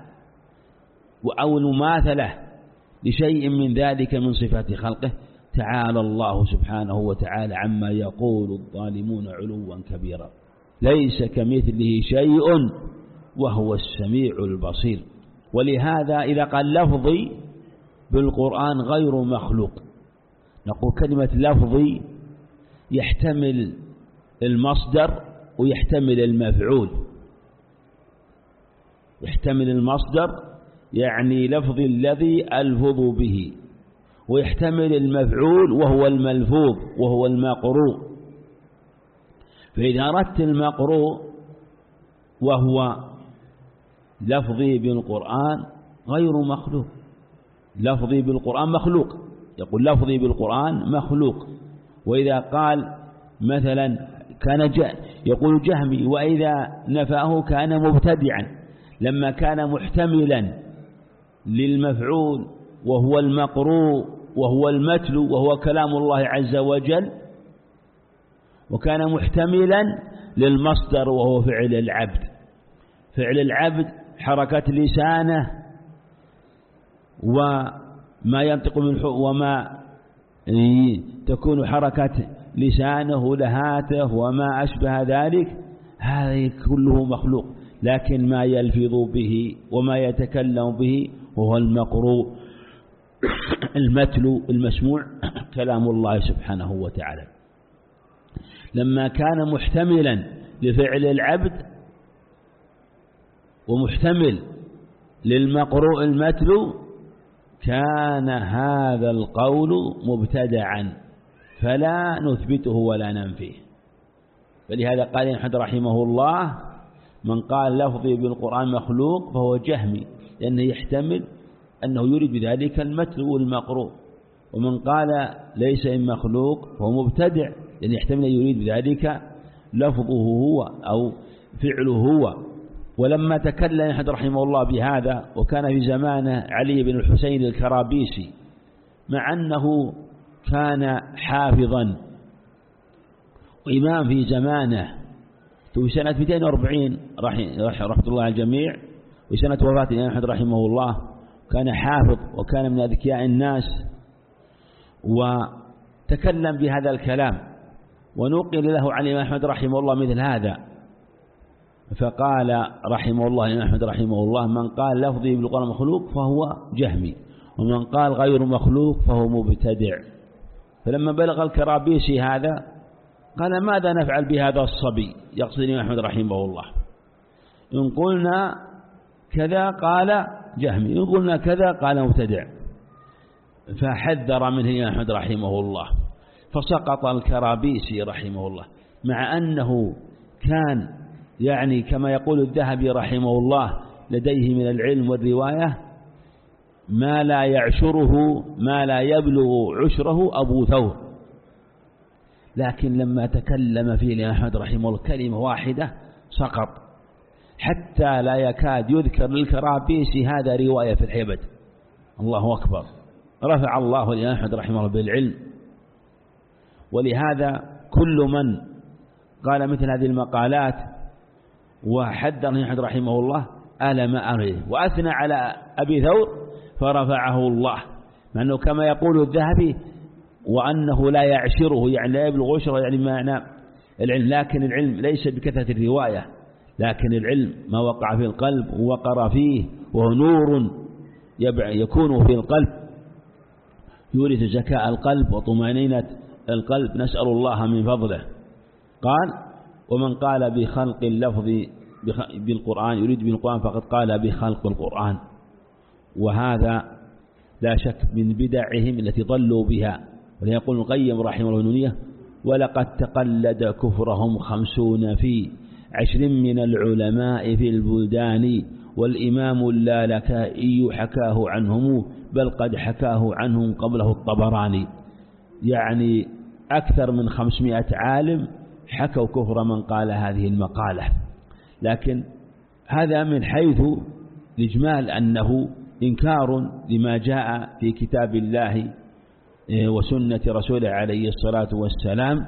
أو المماثلة لشيء من ذلك من صفات خلقه؟ تعالى الله سبحانه وتعالى عما يقول الظالمون علوا كبيرا، ليس كمثله شيء وهو السميع البصير. ولهذا إذا قال لفظي بالقرآن غير مخلوق، نقول كلمة لفظي يحتمل المصدر ويحتمل المفعول. يحتمل المصدر يعني لفظ الذي ألفظ به، ويحتمل المفعول وهو الملفوظ وهو المقروء. فإذا أردت المقروء وهو لفظي بالقرآن غير مخلوق، لفظي بالقرآن مخلوق، يقول لفظي بالقرآن مخلوق. وإذا قال مثلا كان يقول جهمي، وإذا نفاه كان مبتدعا. لما كان محتملا للمفعول وهو المقروء وهو المتلو وهو كلام الله عز وجل، وكان محتملا للمصدر وهو فعل العبد. فعل العبد حركة لسانه وما ينطق من وما تكون حركة لسانه لهاته وما أشبه ذلك، هذا كله مخلوق. لكن ما يلفظ به وما يتكلم به وهو المقروء المتلو المسموع كلام الله سبحانه وتعالى. لما كان محتملا لفعل العبد ومحتمل للمقروء المتلو كان هذا القول مبتدعا فلا نثبته ولا ننفيه. فلهذا قال أحمد رحمه الله: من قال لفظي بالقرآن مخلوق فهو جهمي، لأنه يحتمل أنه يريد بذلك المتلو والمقروء. ومن قال ليس مخلوق فهو مبتدع، لأنه يحتمل أن يريد بذلك لفظه هو أو فعله هو. ولما تكلم أحمد رحمه الله بهذا، وكان في زمانه علي بن الحسين الكرابيسي، مع أنه كان حافظا وإمام في زمانه، في سنة مئتين وأربعين رحمة الله على الجميع، وسنة وفاة الإمام أحمد رحمه الله، كان حافظ وكان من أذكياء الناس، وتكلم بهذا الكلام ونقل له عن الإمام أحمد رحمه الله مثل هذا. فقال رحمه الله الإمام أحمد رحمه الله: من قال لفظي بالقرآن مخلوق فهو جهمي، ومن قال غير مخلوق فهو مبتدع. فلما بلغ الكرابيسي هذا قال: ماذا نفعل بهذا الصبي؟ يقصد الإمام أحمد رحمه الله. إن قلنا كذا قال جهمي، إن قلنا كذا قال مبتدع. فحذر منه الإمام أحمد رحمه الله، فسقط الكرابيسي رحمه الله، مع أنه كان يعني كما يقول الذهبي رحمه الله لديه من العلم والرواية ما لا يعشره ما لا يبلغ عشره أبو ثور. لكن لما تكلم فيه الإمام أحمد رحمه الله كلمة واحدة سقط، حتى لا يكاد يذكر للكرابيسي هذا رواية في الحيبة. الله أكبر، رفع الله الإمام أحمد رحمه الله بالعلم. ولهذا كل من قال مثل هذه المقالات وحذر الإمام أحمد رحمه الله ألم أمره وأثنى على أبي ثور فرفعه الله، مع أنه كما يقول الذهبي وأنه لا يعشره، يعني لا يبلغ عشره، يعني معنى العلم. لكن العلم ليس بكثرة الرواية، لكن العلم ما وقع في القلب ووقر فيه، وهو نور يكون في القلب يورث زكاء القلب وطمأنينة القلب، نسأل الله من فضله. قال: ومن قال بخلق اللفظ بالقرآن يريد بالقرآن فقد قال بخلق القرآن. وهذا لا شك من بدعهم التي ضلوا بها. وليقول القيم رحمه الله النونية: ولقد تقلد كفرهم خمسون في عشر من العلماء في البلدان، والإمام اللالكائي حكاه عنهم بل قد حكاه عنهم قبله الطبراني. يعني أكثر من خمسمائة عالم حكوا كفر من قال هذه المقالة. لكن هذا من حيث الإجمال أنه إنكار لما جاء في كتاب الله وسنة رسوله عليه الصلاة والسلام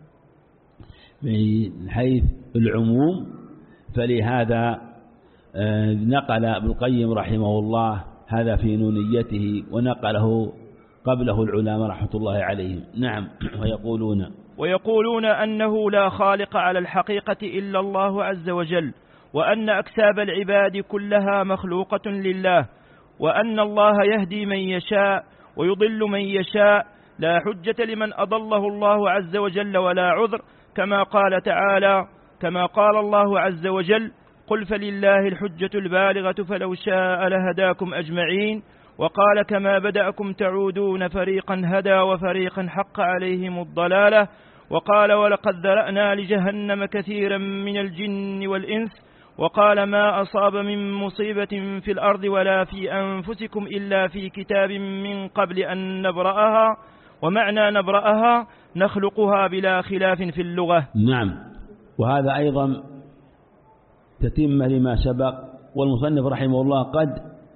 من حيث العموم. فلهذا نقل ابن القيم رحمه الله هذا في نونيته، ونقله قبله العلماء رحمة الله عليهم. نعم. ويقولون ويقولون أنه لا خالق على الحقيقة إلا الله عز وجل، وأن أكساب العباد كلها مخلوقة لله، وأن الله يهدي من يشاء ويضل من يشاء، لا حجة لمن أضله الله عز وجل ولا عذر، كما قال تعالى كما قال الله عز وجل: قل فلله الحجة البالغة فلو شاء لهداكم أجمعين. وقال: كما بدأكم تعودون فريقا هدى وفريقا حق عليهم الضلالة. وقال: ولقد ذرأنا لجهنم كثيرا من الجن والإنس. وقال: ما أصاب من مصيبة في الأرض ولا في أنفسكم إلا في كتاب من قبل أن نبرأها. ومعنى نبرأها نخلقها بلا خلاف في اللغة. نعم، وهذا أيضا تتم لما سبق. والمصنف رحمه الله قد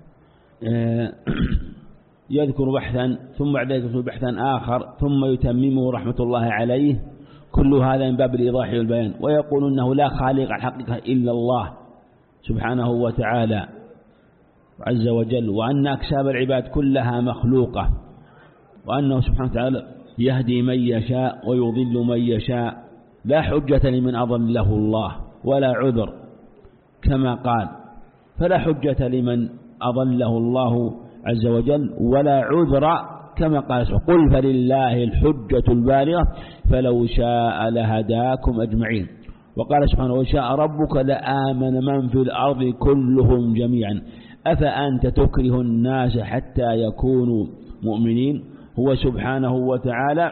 يذكر بحثا ثم بعد ذلك يذكر بحثا آخر ثم يتممه رحمة الله عليه، كل هذا من باب الإيضاح والبيان. ويقول إنه لا خالق الحقيقة إلا الله سبحانه وتعالى عز وجل، وأن أكساب العباد كلها مخلوقة، وأنه سبحانه وتعالى يهدي من يشاء ويضل من يشاء، لا حجة لمن أضله الله ولا عذر كما قال، فلا حجة لمن أضله الله عز وجل ولا عذر كما قال سبحانه: قل فلله الحجة البالغة فلو شاء لهداكم أجمعين. وقال سبحانه: وشاء ربك لآمن من في الأرض كلهم جميعا أفأنت تكره الناس حتى يكونوا مؤمنين. هو سبحانه وتعالى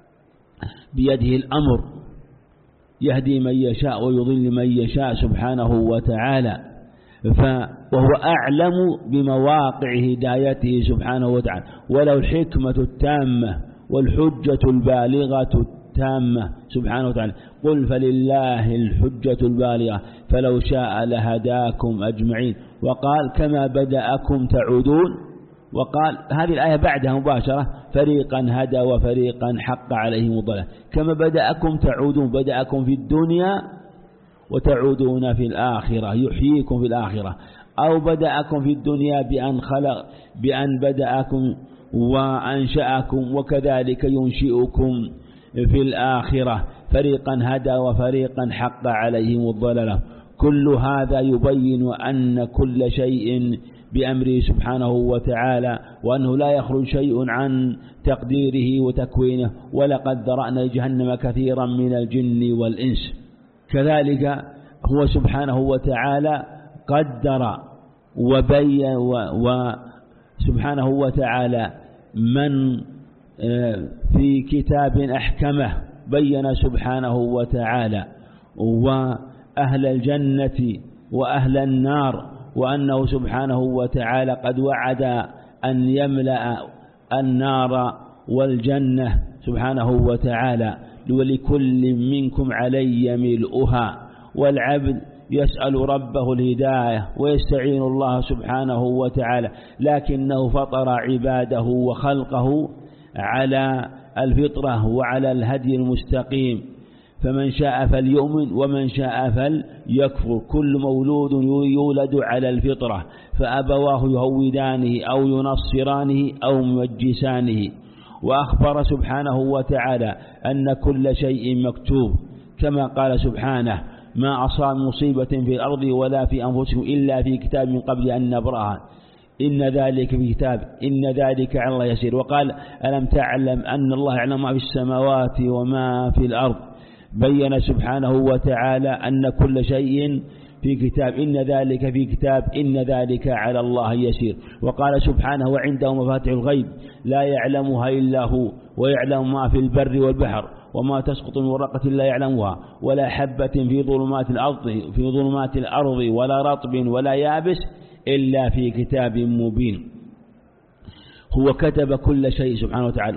بيده الأمر، يهدي من يشاء ويضل من يشاء سبحانه وتعالى، وهو أعلم بمواقع هدايته سبحانه وتعالى، ولو الحكمة التامة والحجة البالغة التامة سبحانه وتعالى. قل فلله الحجة البالغة فلو شاء لهداكم أجمعين. وقال: كما بدأكم تعودون. وقال هذه الآية بعدها مباشرة: فريقا هدى وفريقا حق عليهم الضلال. كما بدأكم تعودون، بدأكم في الدنيا وتعودون في الآخرة، يحييكم في الآخرة. أو بدأكم في الدنيا بأن خلق بأن بدأكم وأنشأكم وكذلك ينشئكم في الآخرة. فريقا هدى وفريقا حق عليهم الضلال. كل هذا يبين أن كل شيء بأمره سبحانه وتعالى، وأنه لا يخرج شيء عن تقديره وتكوينه. ولقد ذرأنا جهنم كثيرا من الجن والإنس. كذلك هو سبحانه وتعالى قدر وبين وسبحانه وتعالى من في كتاب أحكمه بين سبحانه وتعالى وأهل الجنة وأهل النار، وأنه سبحانه وتعالى قد وعد أن يملأ النار والجنة سبحانه وتعالى: ولكل منكم علي ملؤها. والعبد يسأل ربه الهداية ويستعين الله سبحانه وتعالى، لكنه فطر عباده وخلقه على الفطرة وعلى الهدي المستقيم، فمن شاء فليؤمن ومن شاء فليكفر. كل مولود يولد على الفطرة، فأبواه يهودانه أو ينصرانه أو يمجسانه. وأخبر سبحانه وتعالى أن كل شيء مكتوب، كما قال سبحانه: ما أصاب مصيبة في الأرض ولا في أنفسكم إلا في كتاب من قبل أن نبرأها إن ذلك في كتاب إن ذلك على الله يسير. وقال: ألم تعلم أن الله يعلم ما في السماوات وما في الأرض. بين سبحانه وتعالى أن كل شيء في كتاب إن ذلك في كتاب إن ذلك على الله يسير. وقال سبحانه: وعنده مفاتيح الغيب لا يعلمها إلا هو ويعلم ما في البر والبحر وما تسقط من ورقة لا يعلمها ولا حبة في ظلمات الأرض في ظلمات الأرض ولا رطب ولا يابس إلا في كتاب مبين. هو كتب كل شيء سبحانه وتعالى.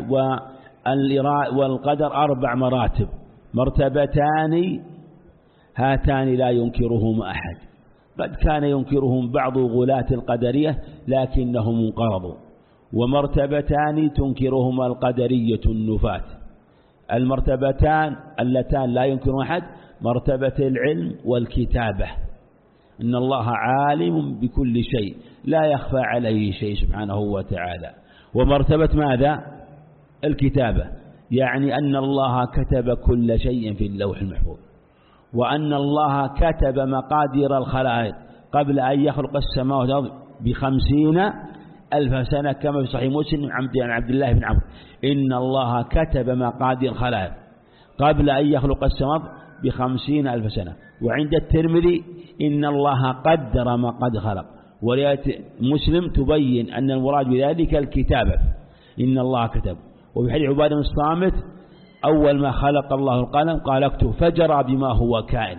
والقدر أربع مراتب: مرتبتان هاتان لا ينكرهما أحد. قد كان ينكرهم بعض غلاة القدرية لكنهم انقرضوا. ومرتبتان تنكرهما القدرية النفاة. المرتبتان اللتان لا ينكرهما أحد: مرتبة العلم والكتابة، إن الله عالم بكل شيء لا يخفى عليه شيء سبحانه وتعالى. ومرتبة ماذا؟ الكتابة، يعني أن الله كتب كل شيء في اللوح المحفوظ، وأن الله كتب مقادير الخلائق قبل أن يخلق السماوات والأرض بخمسين ألف سنة، كما في صحيح مسلم عن عبد الله بن عمرو: إن الله كتب مقادير الخلائق قبل أن يخلق السماوات بخمسين ألف سنة. وعند الترمذي: إن الله قدر ما قد خلق. ورواية مسلم تبين أن المراد بذلك الكتابة، إن الله كتب. وفي حديث عبادة بن الصامت: أول ما خلق الله القلم قال اكتب، فجرى بما هو كائن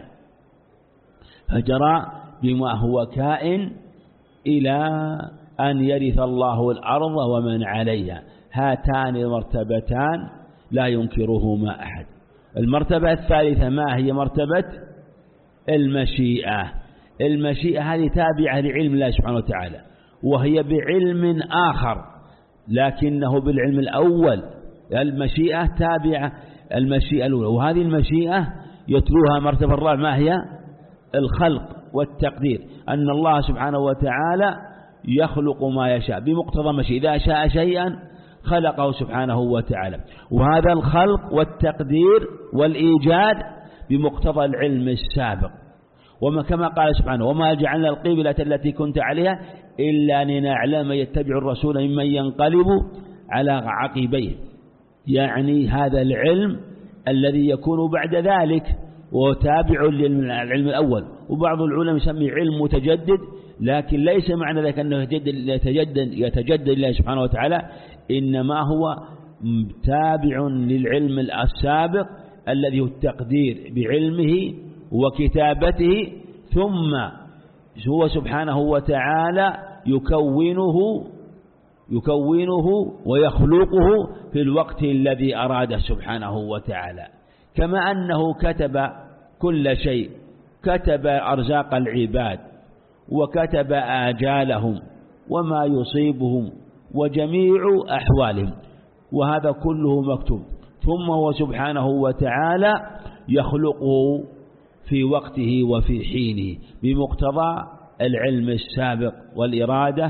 فجرى بما هو كائن إلى أن يرث الله الأرض ومن عليها. هاتان المرتبتان لا ينكرهما أحد. المرتبة الثالثة ما هي؟ مرتبة المشيئة. المشيئة هذه تابعة لعلم الله سبحانه وتعالى، وهي بعلم آخر لكنه بالعلم الأول. المشيئة تابعة المشيئة الأولى، وهذه المشيئة يتلوها مرتبة الرابعة ما هي؟ الخلق والتقدير، أن الله سبحانه وتعالى يخلق ما يشاء بمقتضى مشيئة، إذا شاء شيئا خلقه سبحانه وتعالى. وهذا الخلق والتقدير والإيجاد بمقتضى العلم السابق. وما كما قال سبحانه: وما جعلنا القبلة التي كنت عليها إلا لنعلم من يتبع الرسول ممن ينقلب على عقبيه. يعني هذا العلم الذي يكون بعد ذلك وتابع للعلم الأول. وبعض العلماء يسمي علم متجدد، لكن ليس معنى ذلك أنه يتجدد يتجدد لله سبحانه وتعالى، إنما هو تابع للعلم السابق الذي هو التقدير بعلمه وكتابته، ثم هو سبحانه وتعالى يكونه يكونه ويخلقه في الوقت الذي أراده سبحانه وتعالى. كما أنه كتب كل شيء، كتب أرزاق العباد وكتب آجالهم وما يصيبهم وجميع أحوالهم، وهذا كله مكتوب. ثم هو سبحانه وتعالى يخلقه في وقته وفي حينه بمقتضى العلم السابق والإرادة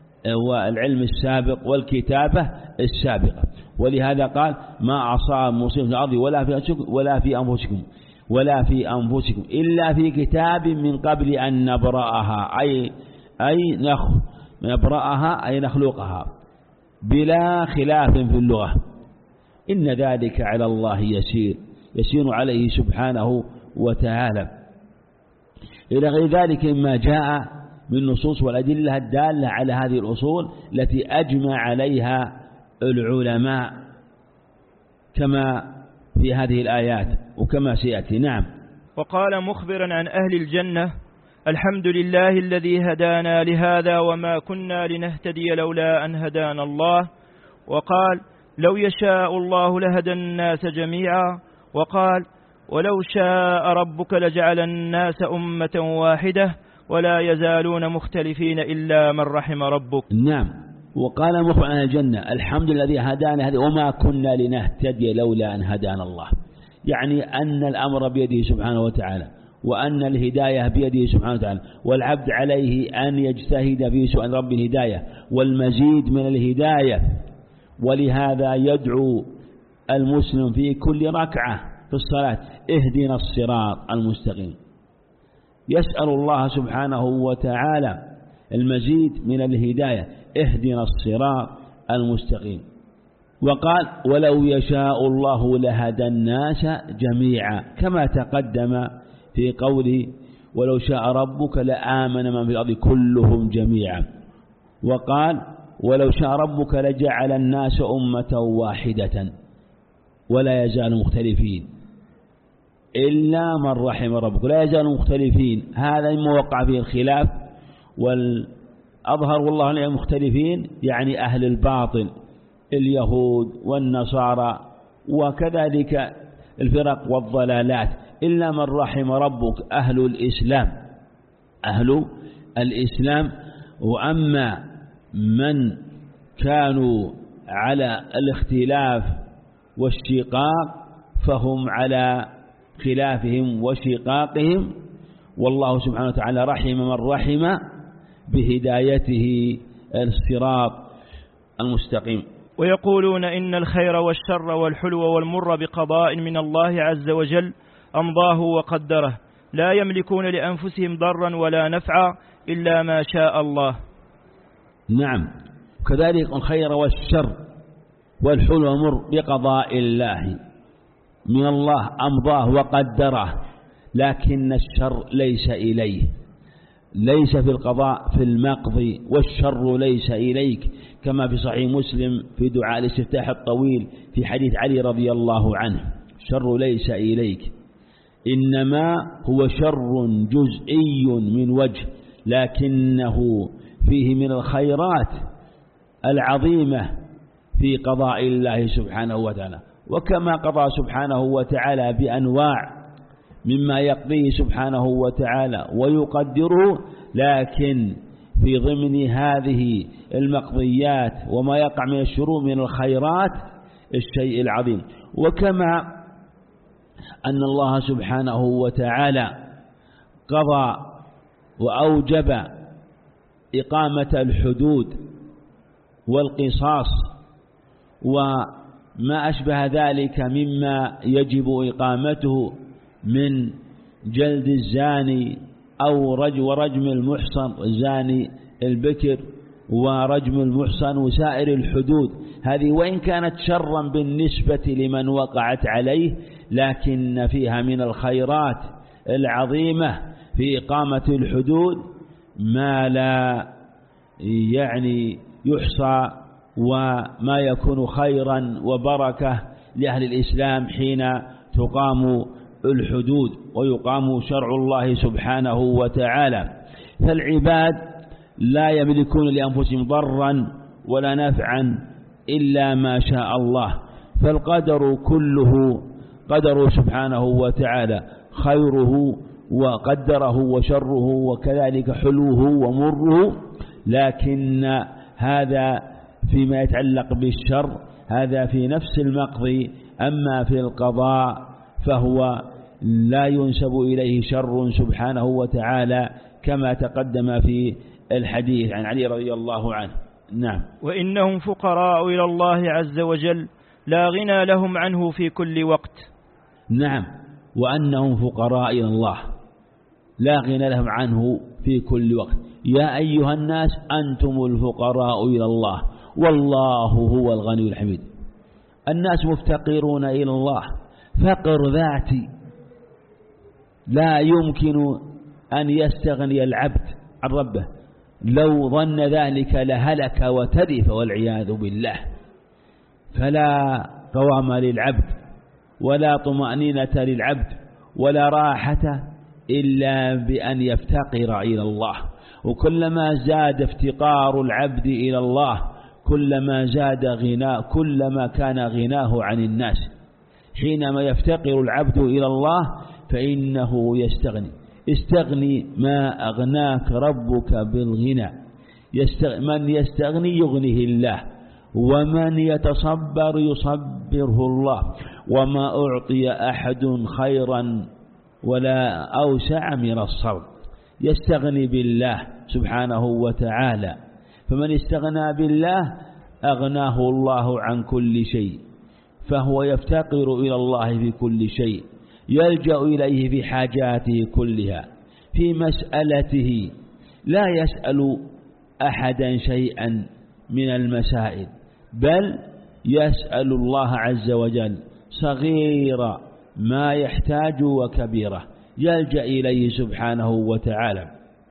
والعلم السابق والكتابة السابقة. ولهذا قال: ما أصاب مصيبة في الأرض ولا في أنفسكم ولا في أنفسكم ولا في أنفسكم إلا في كتاب من قبل أن نبرأها، أي أي نخ نبرأها أي نخلقها بلا خلاف في اللغة. إن ذلك على الله يسير، يسير عليه سبحانه وتعالى. إلى غير ذلك مما جاء من النصوص والأدلة الدالة على هذه الأصول التي أجمع عليها العلماء كما في هذه الآيات وكما سيأتي. نعم. وقال مخبرا عن أهل الجنة: الحمد لله الذي هدانا لهذا وما كنا لنهتدي لولا أن هدانا الله. وقال: لو يشاء الله لهدى الناس جميعا. وقال: ولو شاء ربك لجعل الناس أمة واحدة ولا يزالون مختلفين إلا من رحم ربك. نعم. وقال مخبرا عن الجنة: الحمد لله الذي هدانا هذه وما كنا لنهتدي لولا أن هدانا الله. يعني أن الأمر بيده سبحانه وتعالى، وأن الهداية بيده سبحانه وتعالى، والعبد عليه أن يجتهد في سؤال رب الهداية والمزيد من الهداية. ولهذا يدعو المسلم في كل ركعة في الصلاة: اهدنا الصراط المستقيم. يسأل الله سبحانه وتعالى المزيد من الهداية: اهدنا الصراط المستقيم. وقال: ولو يشاء الله لهدى الناس جميعا، كما تقدم في قوله: ولو شاء ربك لآمن من في الأرض كلهم جميعا. وقال: ولو شاء ربك لجعل الناس أمة واحدة ولا يزالوا مختلفين إلا من رحم ربك. لا يزالوا مختلفين، هذا مما وقع فيه الخلاف. والأظهر والله أنهم مختلفين يعني أهل الباطل، اليهود والنصارى وكذلك الفرق والضلالات، إلا من رحم ربك أهل الإسلام أهل الإسلام. وأما من كانوا على الاختلاف والشقاق فهم على خلافهم وشقاقهم، والله سبحانه وتعالى رحم من رحم بهدايته الصراط المستقيم. ويقولون إن الخير والشر والحلو والمر بقضاء من الله عز وجل أمضاه وقدره، لا يملكون لأنفسهم ضرا ولا نفعا إلا ما شاء الله. نعم. كذلك الخير والشر والحلو والمر بقضاء الله من الله أمضاه وقدره، لكن الشر ليس إليه، ليس في القضاء في المقضي، والشر ليس إليك، كما في صحيح مسلم في دعاء الاستفتاح الطويل في حديث علي رضي الله عنه: الشر ليس إليك، إنما هو شر جزئي من وجه، لكنه فيه من الخيرات العظيمة في قضاء الله سبحانه وتعالى. وكما قضى سبحانه وتعالى بأنواع مما يقضيه سبحانه وتعالى ويقدره، لكن في ضمن هذه المقضيات وما يقع من الشرور من الخيرات الشيء العظيم. وكما أن الله سبحانه وتعالى قضى وأوجب إقامة الحدود والقصاص وما أشبه ذلك مما يجب إقامته من جلد الزاني أو رجم ورجم المحصن الزاني البكر ورجم المحصن وسائر الحدود، هذه وإن كانت شرا بالنسبة لمن وقعت عليه، لكن فيها من الخيرات العظيمة في إقامة الحدود ما لا يعني يحصى، وما يكون خيرا وبركة لأهل الإسلام حين تقام الحدود ويقام شرع الله سبحانه وتعالى. فالعباد لا يملكون لأنفسهم ضرا ولا نفعا إلا ما شاء الله، فالقدر كله قدر سبحانه وتعالى خيره وقدره وشره وكذلك حلوه ومره، لكن هذا فيما يتعلق بالشر هذا في نفس المقضي، أما في القضاء فهو لا ينسب إليه شر سبحانه وتعالى كما تقدم في الحديث عن علي رضي الله عنه. نعم. وإنهم فقراء إلى الله عز وجل لا غنى لهم عنه في كل وقت. نعم، وأنهم فقراء إلى الله لا غنى لهم عنه في كل وقت. يا أيها الناس أنتم الفقراء إلى الله والله هو الغني الحميد. الناس مفتقرون إلى الله فقر ذاتي لا يمكن أن يستغني العبد عن ربه، لو ظن ذلك لهلك وترف والعياذ بالله. فلا قوام للعبد ولا طمأنينة للعبد ولا راحة إلا بأن يفتقر إلى الله، وكلما زاد افتقار العبد إلى الله كلما زاد غناء كلما كان غناه عن الناس. حينما يفتقر العبد إلى الله فإنه يستغني. استغني ما أغناك ربك بالغنى. من يستغني يغنيه الله، ومن يتصبر يصبره الله، وما أعطي أحد خيرا ولا أوسع من الصبر. يستغني بالله سبحانه وتعالى، فمن استغنى بالله أغناه الله عن كل شيء، فهو يفتقر إلى الله في كل شيء، يلجأ إليه في حاجاته كلها. في مسألته لا يسأل أحدا شيئا من المسائل، بل يسأل الله عز وجل صغير ما يحتاج وكبيره، يلجأ إليه سبحانه وتعالى.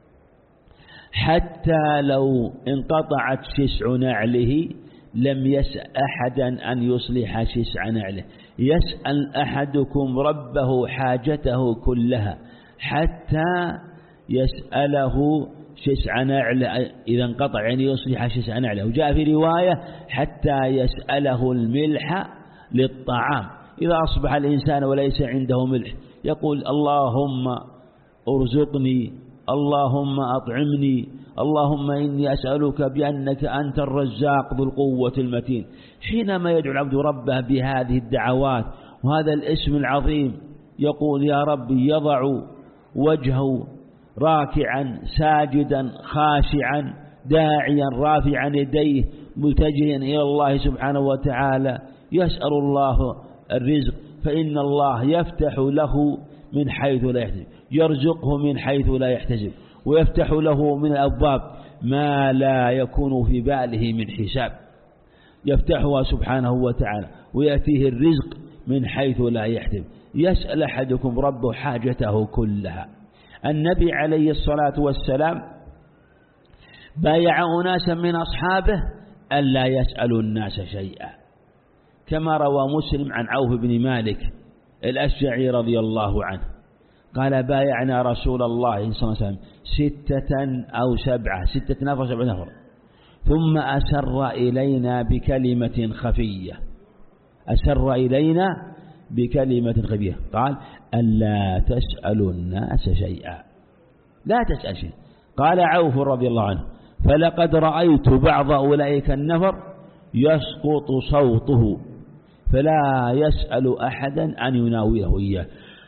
حتى لو انقطعت شسع نعله لم يسأل أحدا أن يصلح شسع نعله. يسأل أحدكم ربه حاجته كلها حتى يسأله شسع نعله إذا انقطع، يعني يصلح شسع نعله. وجاء في رواية حتى يسأله الملح للطعام. إذا أصبح الإنسان وليس عنده ملح يقول اللهم ارزقني، اللهم أطعمني، اللهم إني أسألك بأنك أنت الرزاق ذو القوة المتين. حينما يدعو العبد ربه بهذه الدعوات وهذا الاسم العظيم يقول يا ربي، يضع وجهه راكعا ساجدا خاشعا داعيا رافعا يديه ملتجئا إلى الله سبحانه وتعالى، يسأل الله الرزق، فإن الله يفتح له من حيث لا يحتسب، يرزقه من حيث لا يحتسب، ويفتح له من الأبواب ما لا يكون في باله من حساب، يفتحها سبحانه وتعالى ويأتيه الرزق من حيث لا يحتسب. يسأل أحدكم ربه حاجته كلها. النبي عليه الصلاة والسلام بايع أناسا من أصحابه ألا يسألوا الناس شيئا، كما روى مسلم عن عوف بن مالك الأشجعي رضي الله عنه قال بايعنا رسول الله صلى الله عليه وسلم ستة أو سبعة ستة نفر سبعة نفر ثم أسر إلينا بكلمة خفية أسر إلينا بكلمة خفية قال ألا تسألوا الناس شيئا لا تسأل شيء. قال عوف رضي الله عنه فلقد رأيت بعض أولئك النفر يسقط صوته فلا يسأل أحدا أن يناوله إياه.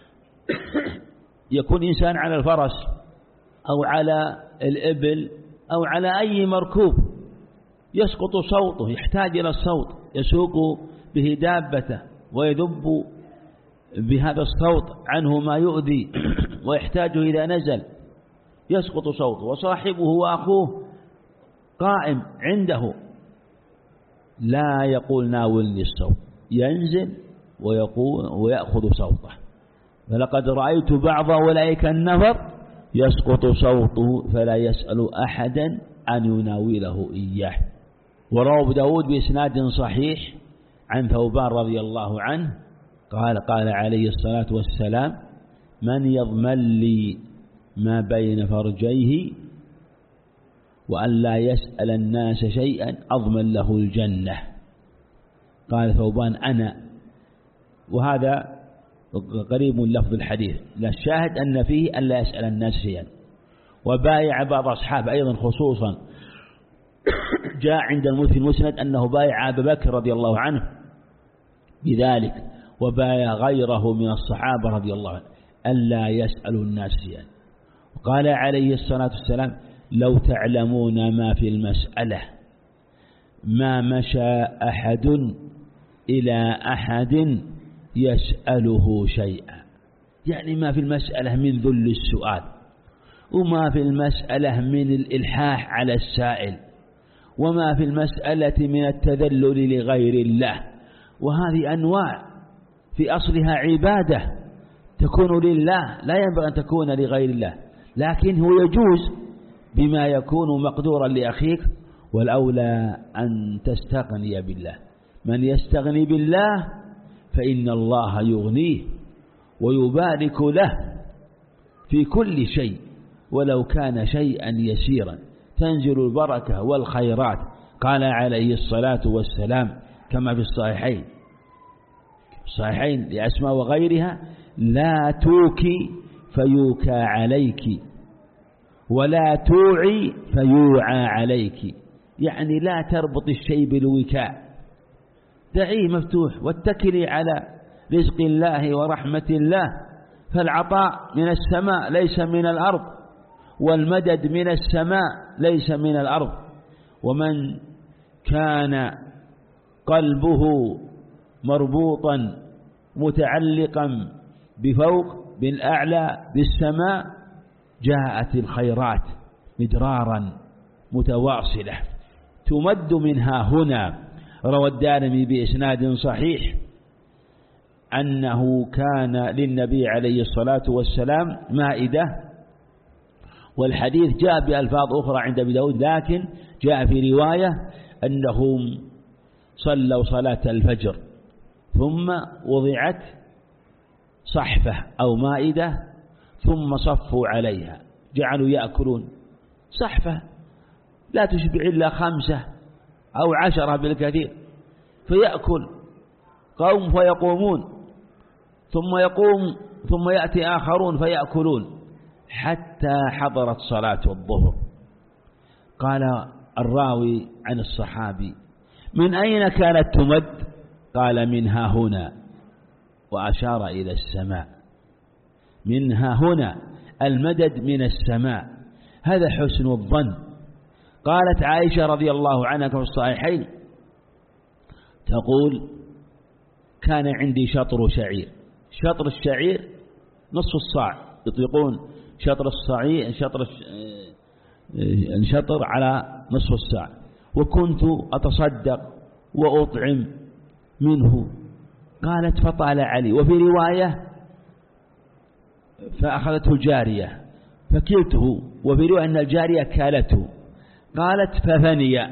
يكون إنسان على الفرس أو على الإبل أو على أي مركوب يسقط صوته يحتاج إلى الصوت يسوق به دابته ويذب بهذا الصوت عنه ما يؤذي ويحتاج إذا نزل يسقط صوته وصاحبه وأخوه قائم عنده لا يقول ناولني الصوت ينزل ويقول ويأخذ صوته. فلقد رأيت بعض أولئك النفر يسقط صوته فلا يسأل أحدا أن يناوله إياه. وروى أبو داود بإسناد صحيح عن ثوبان رضي الله عنه قال قال عليه الصلاة والسلام من يضمن لي ما بين فرجيه وأن لا يسأل الناس شيئا أضمن له الجنة. قال ثوبان أنا. وهذا قريب من لفظ الحديث لا الشاهد أن فيه أن لا يسأل الناس شيئا. وبايع بعض أصحاب أيضا خصوصا جاء عند في المسند أنه بايع أبا بكر رضي الله عنه بذلك وبايع غيره من الصحابة رضي الله عنه ألا يسألوا الناس شيئا. وقال عليه الصلاة والسلام لو تعلمون ما في المسألة ما مشى أحد إلى أحد يسأله شيئا. يعني ما في المسألة من ذل السؤال وما في المسألة من الإلحاح على السائل وما في المسألة من التذلل لغير الله. وهذه أنواع في أصلها عبادة تكون لله لا ينبغي أن تكون لغير الله لكن هو يجوز بما يكون مقدورا لأخيك والأولى أن تستغني بالله. من يستغني بالله فإن الله يغنيه ويبارك له في كل شيء ولو كان شيئا يسيرا تنزل البركة والخيرات. قال عليه الصلاة والسلام كما في الصحيحين الصحيحين لأسماء وغيرها لا توكي فيوكى عليك ولا توعي فيوعى عليك. يعني لا تربط الشيء بالوكاء دعيه مفتوح واتكلي على رزق الله ورحمة الله فالعطاء من السماء ليس من الأرض والمدد من السماء ليس من الأرض. ومن كان قلبه مربوطا متعلقا بفوق بالأعلى بالسماء جاءت الخيرات مدرارا متواصلة تمد منها هنا. روى الدارمي بإسناد صحيح أنه كان للنبي عليه الصلاة والسلام مائدة والحديث جاء بألفاظ أخرى عند أبي داود لكن جاء في رواية أنهم صلوا صلاة الفجر ثم وضعت صحفة أو مائدة ثم صفوا عليها جعلوا يأكلون صحفة لا تشبع إلا خمسة أو عشرة بالكثير فيأكل قوم فيقومون ثم يقوم ثم يأتي آخرون فيأكلون حتى حضرت صلاة الظهر. قال الراوي عن الصحابي من أين كانت تمد؟ قال منها هنا وأشار إلى السماء. منها هنا المدد من السماء هذا حسن الظن. قالت عائشة رضي الله عنها في الصحيحين تقول كان عندي شطر شعير. شطر الشعير نصف الصاع يطلقون شطر الصعير شطر الشطر على نصف الصاع وكنت أتصدق وأطعم منه. قالت فطال علي. وفي رواية فأخذته الجارية فكلته وفي رواية أن الجارية كالته. قالت ففني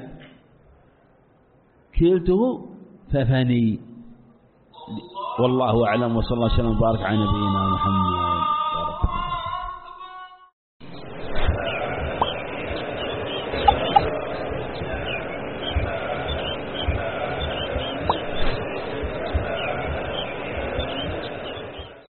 كلته ففني. والله أعلم وصلى الله وسلم وبارك على نبينا محمد.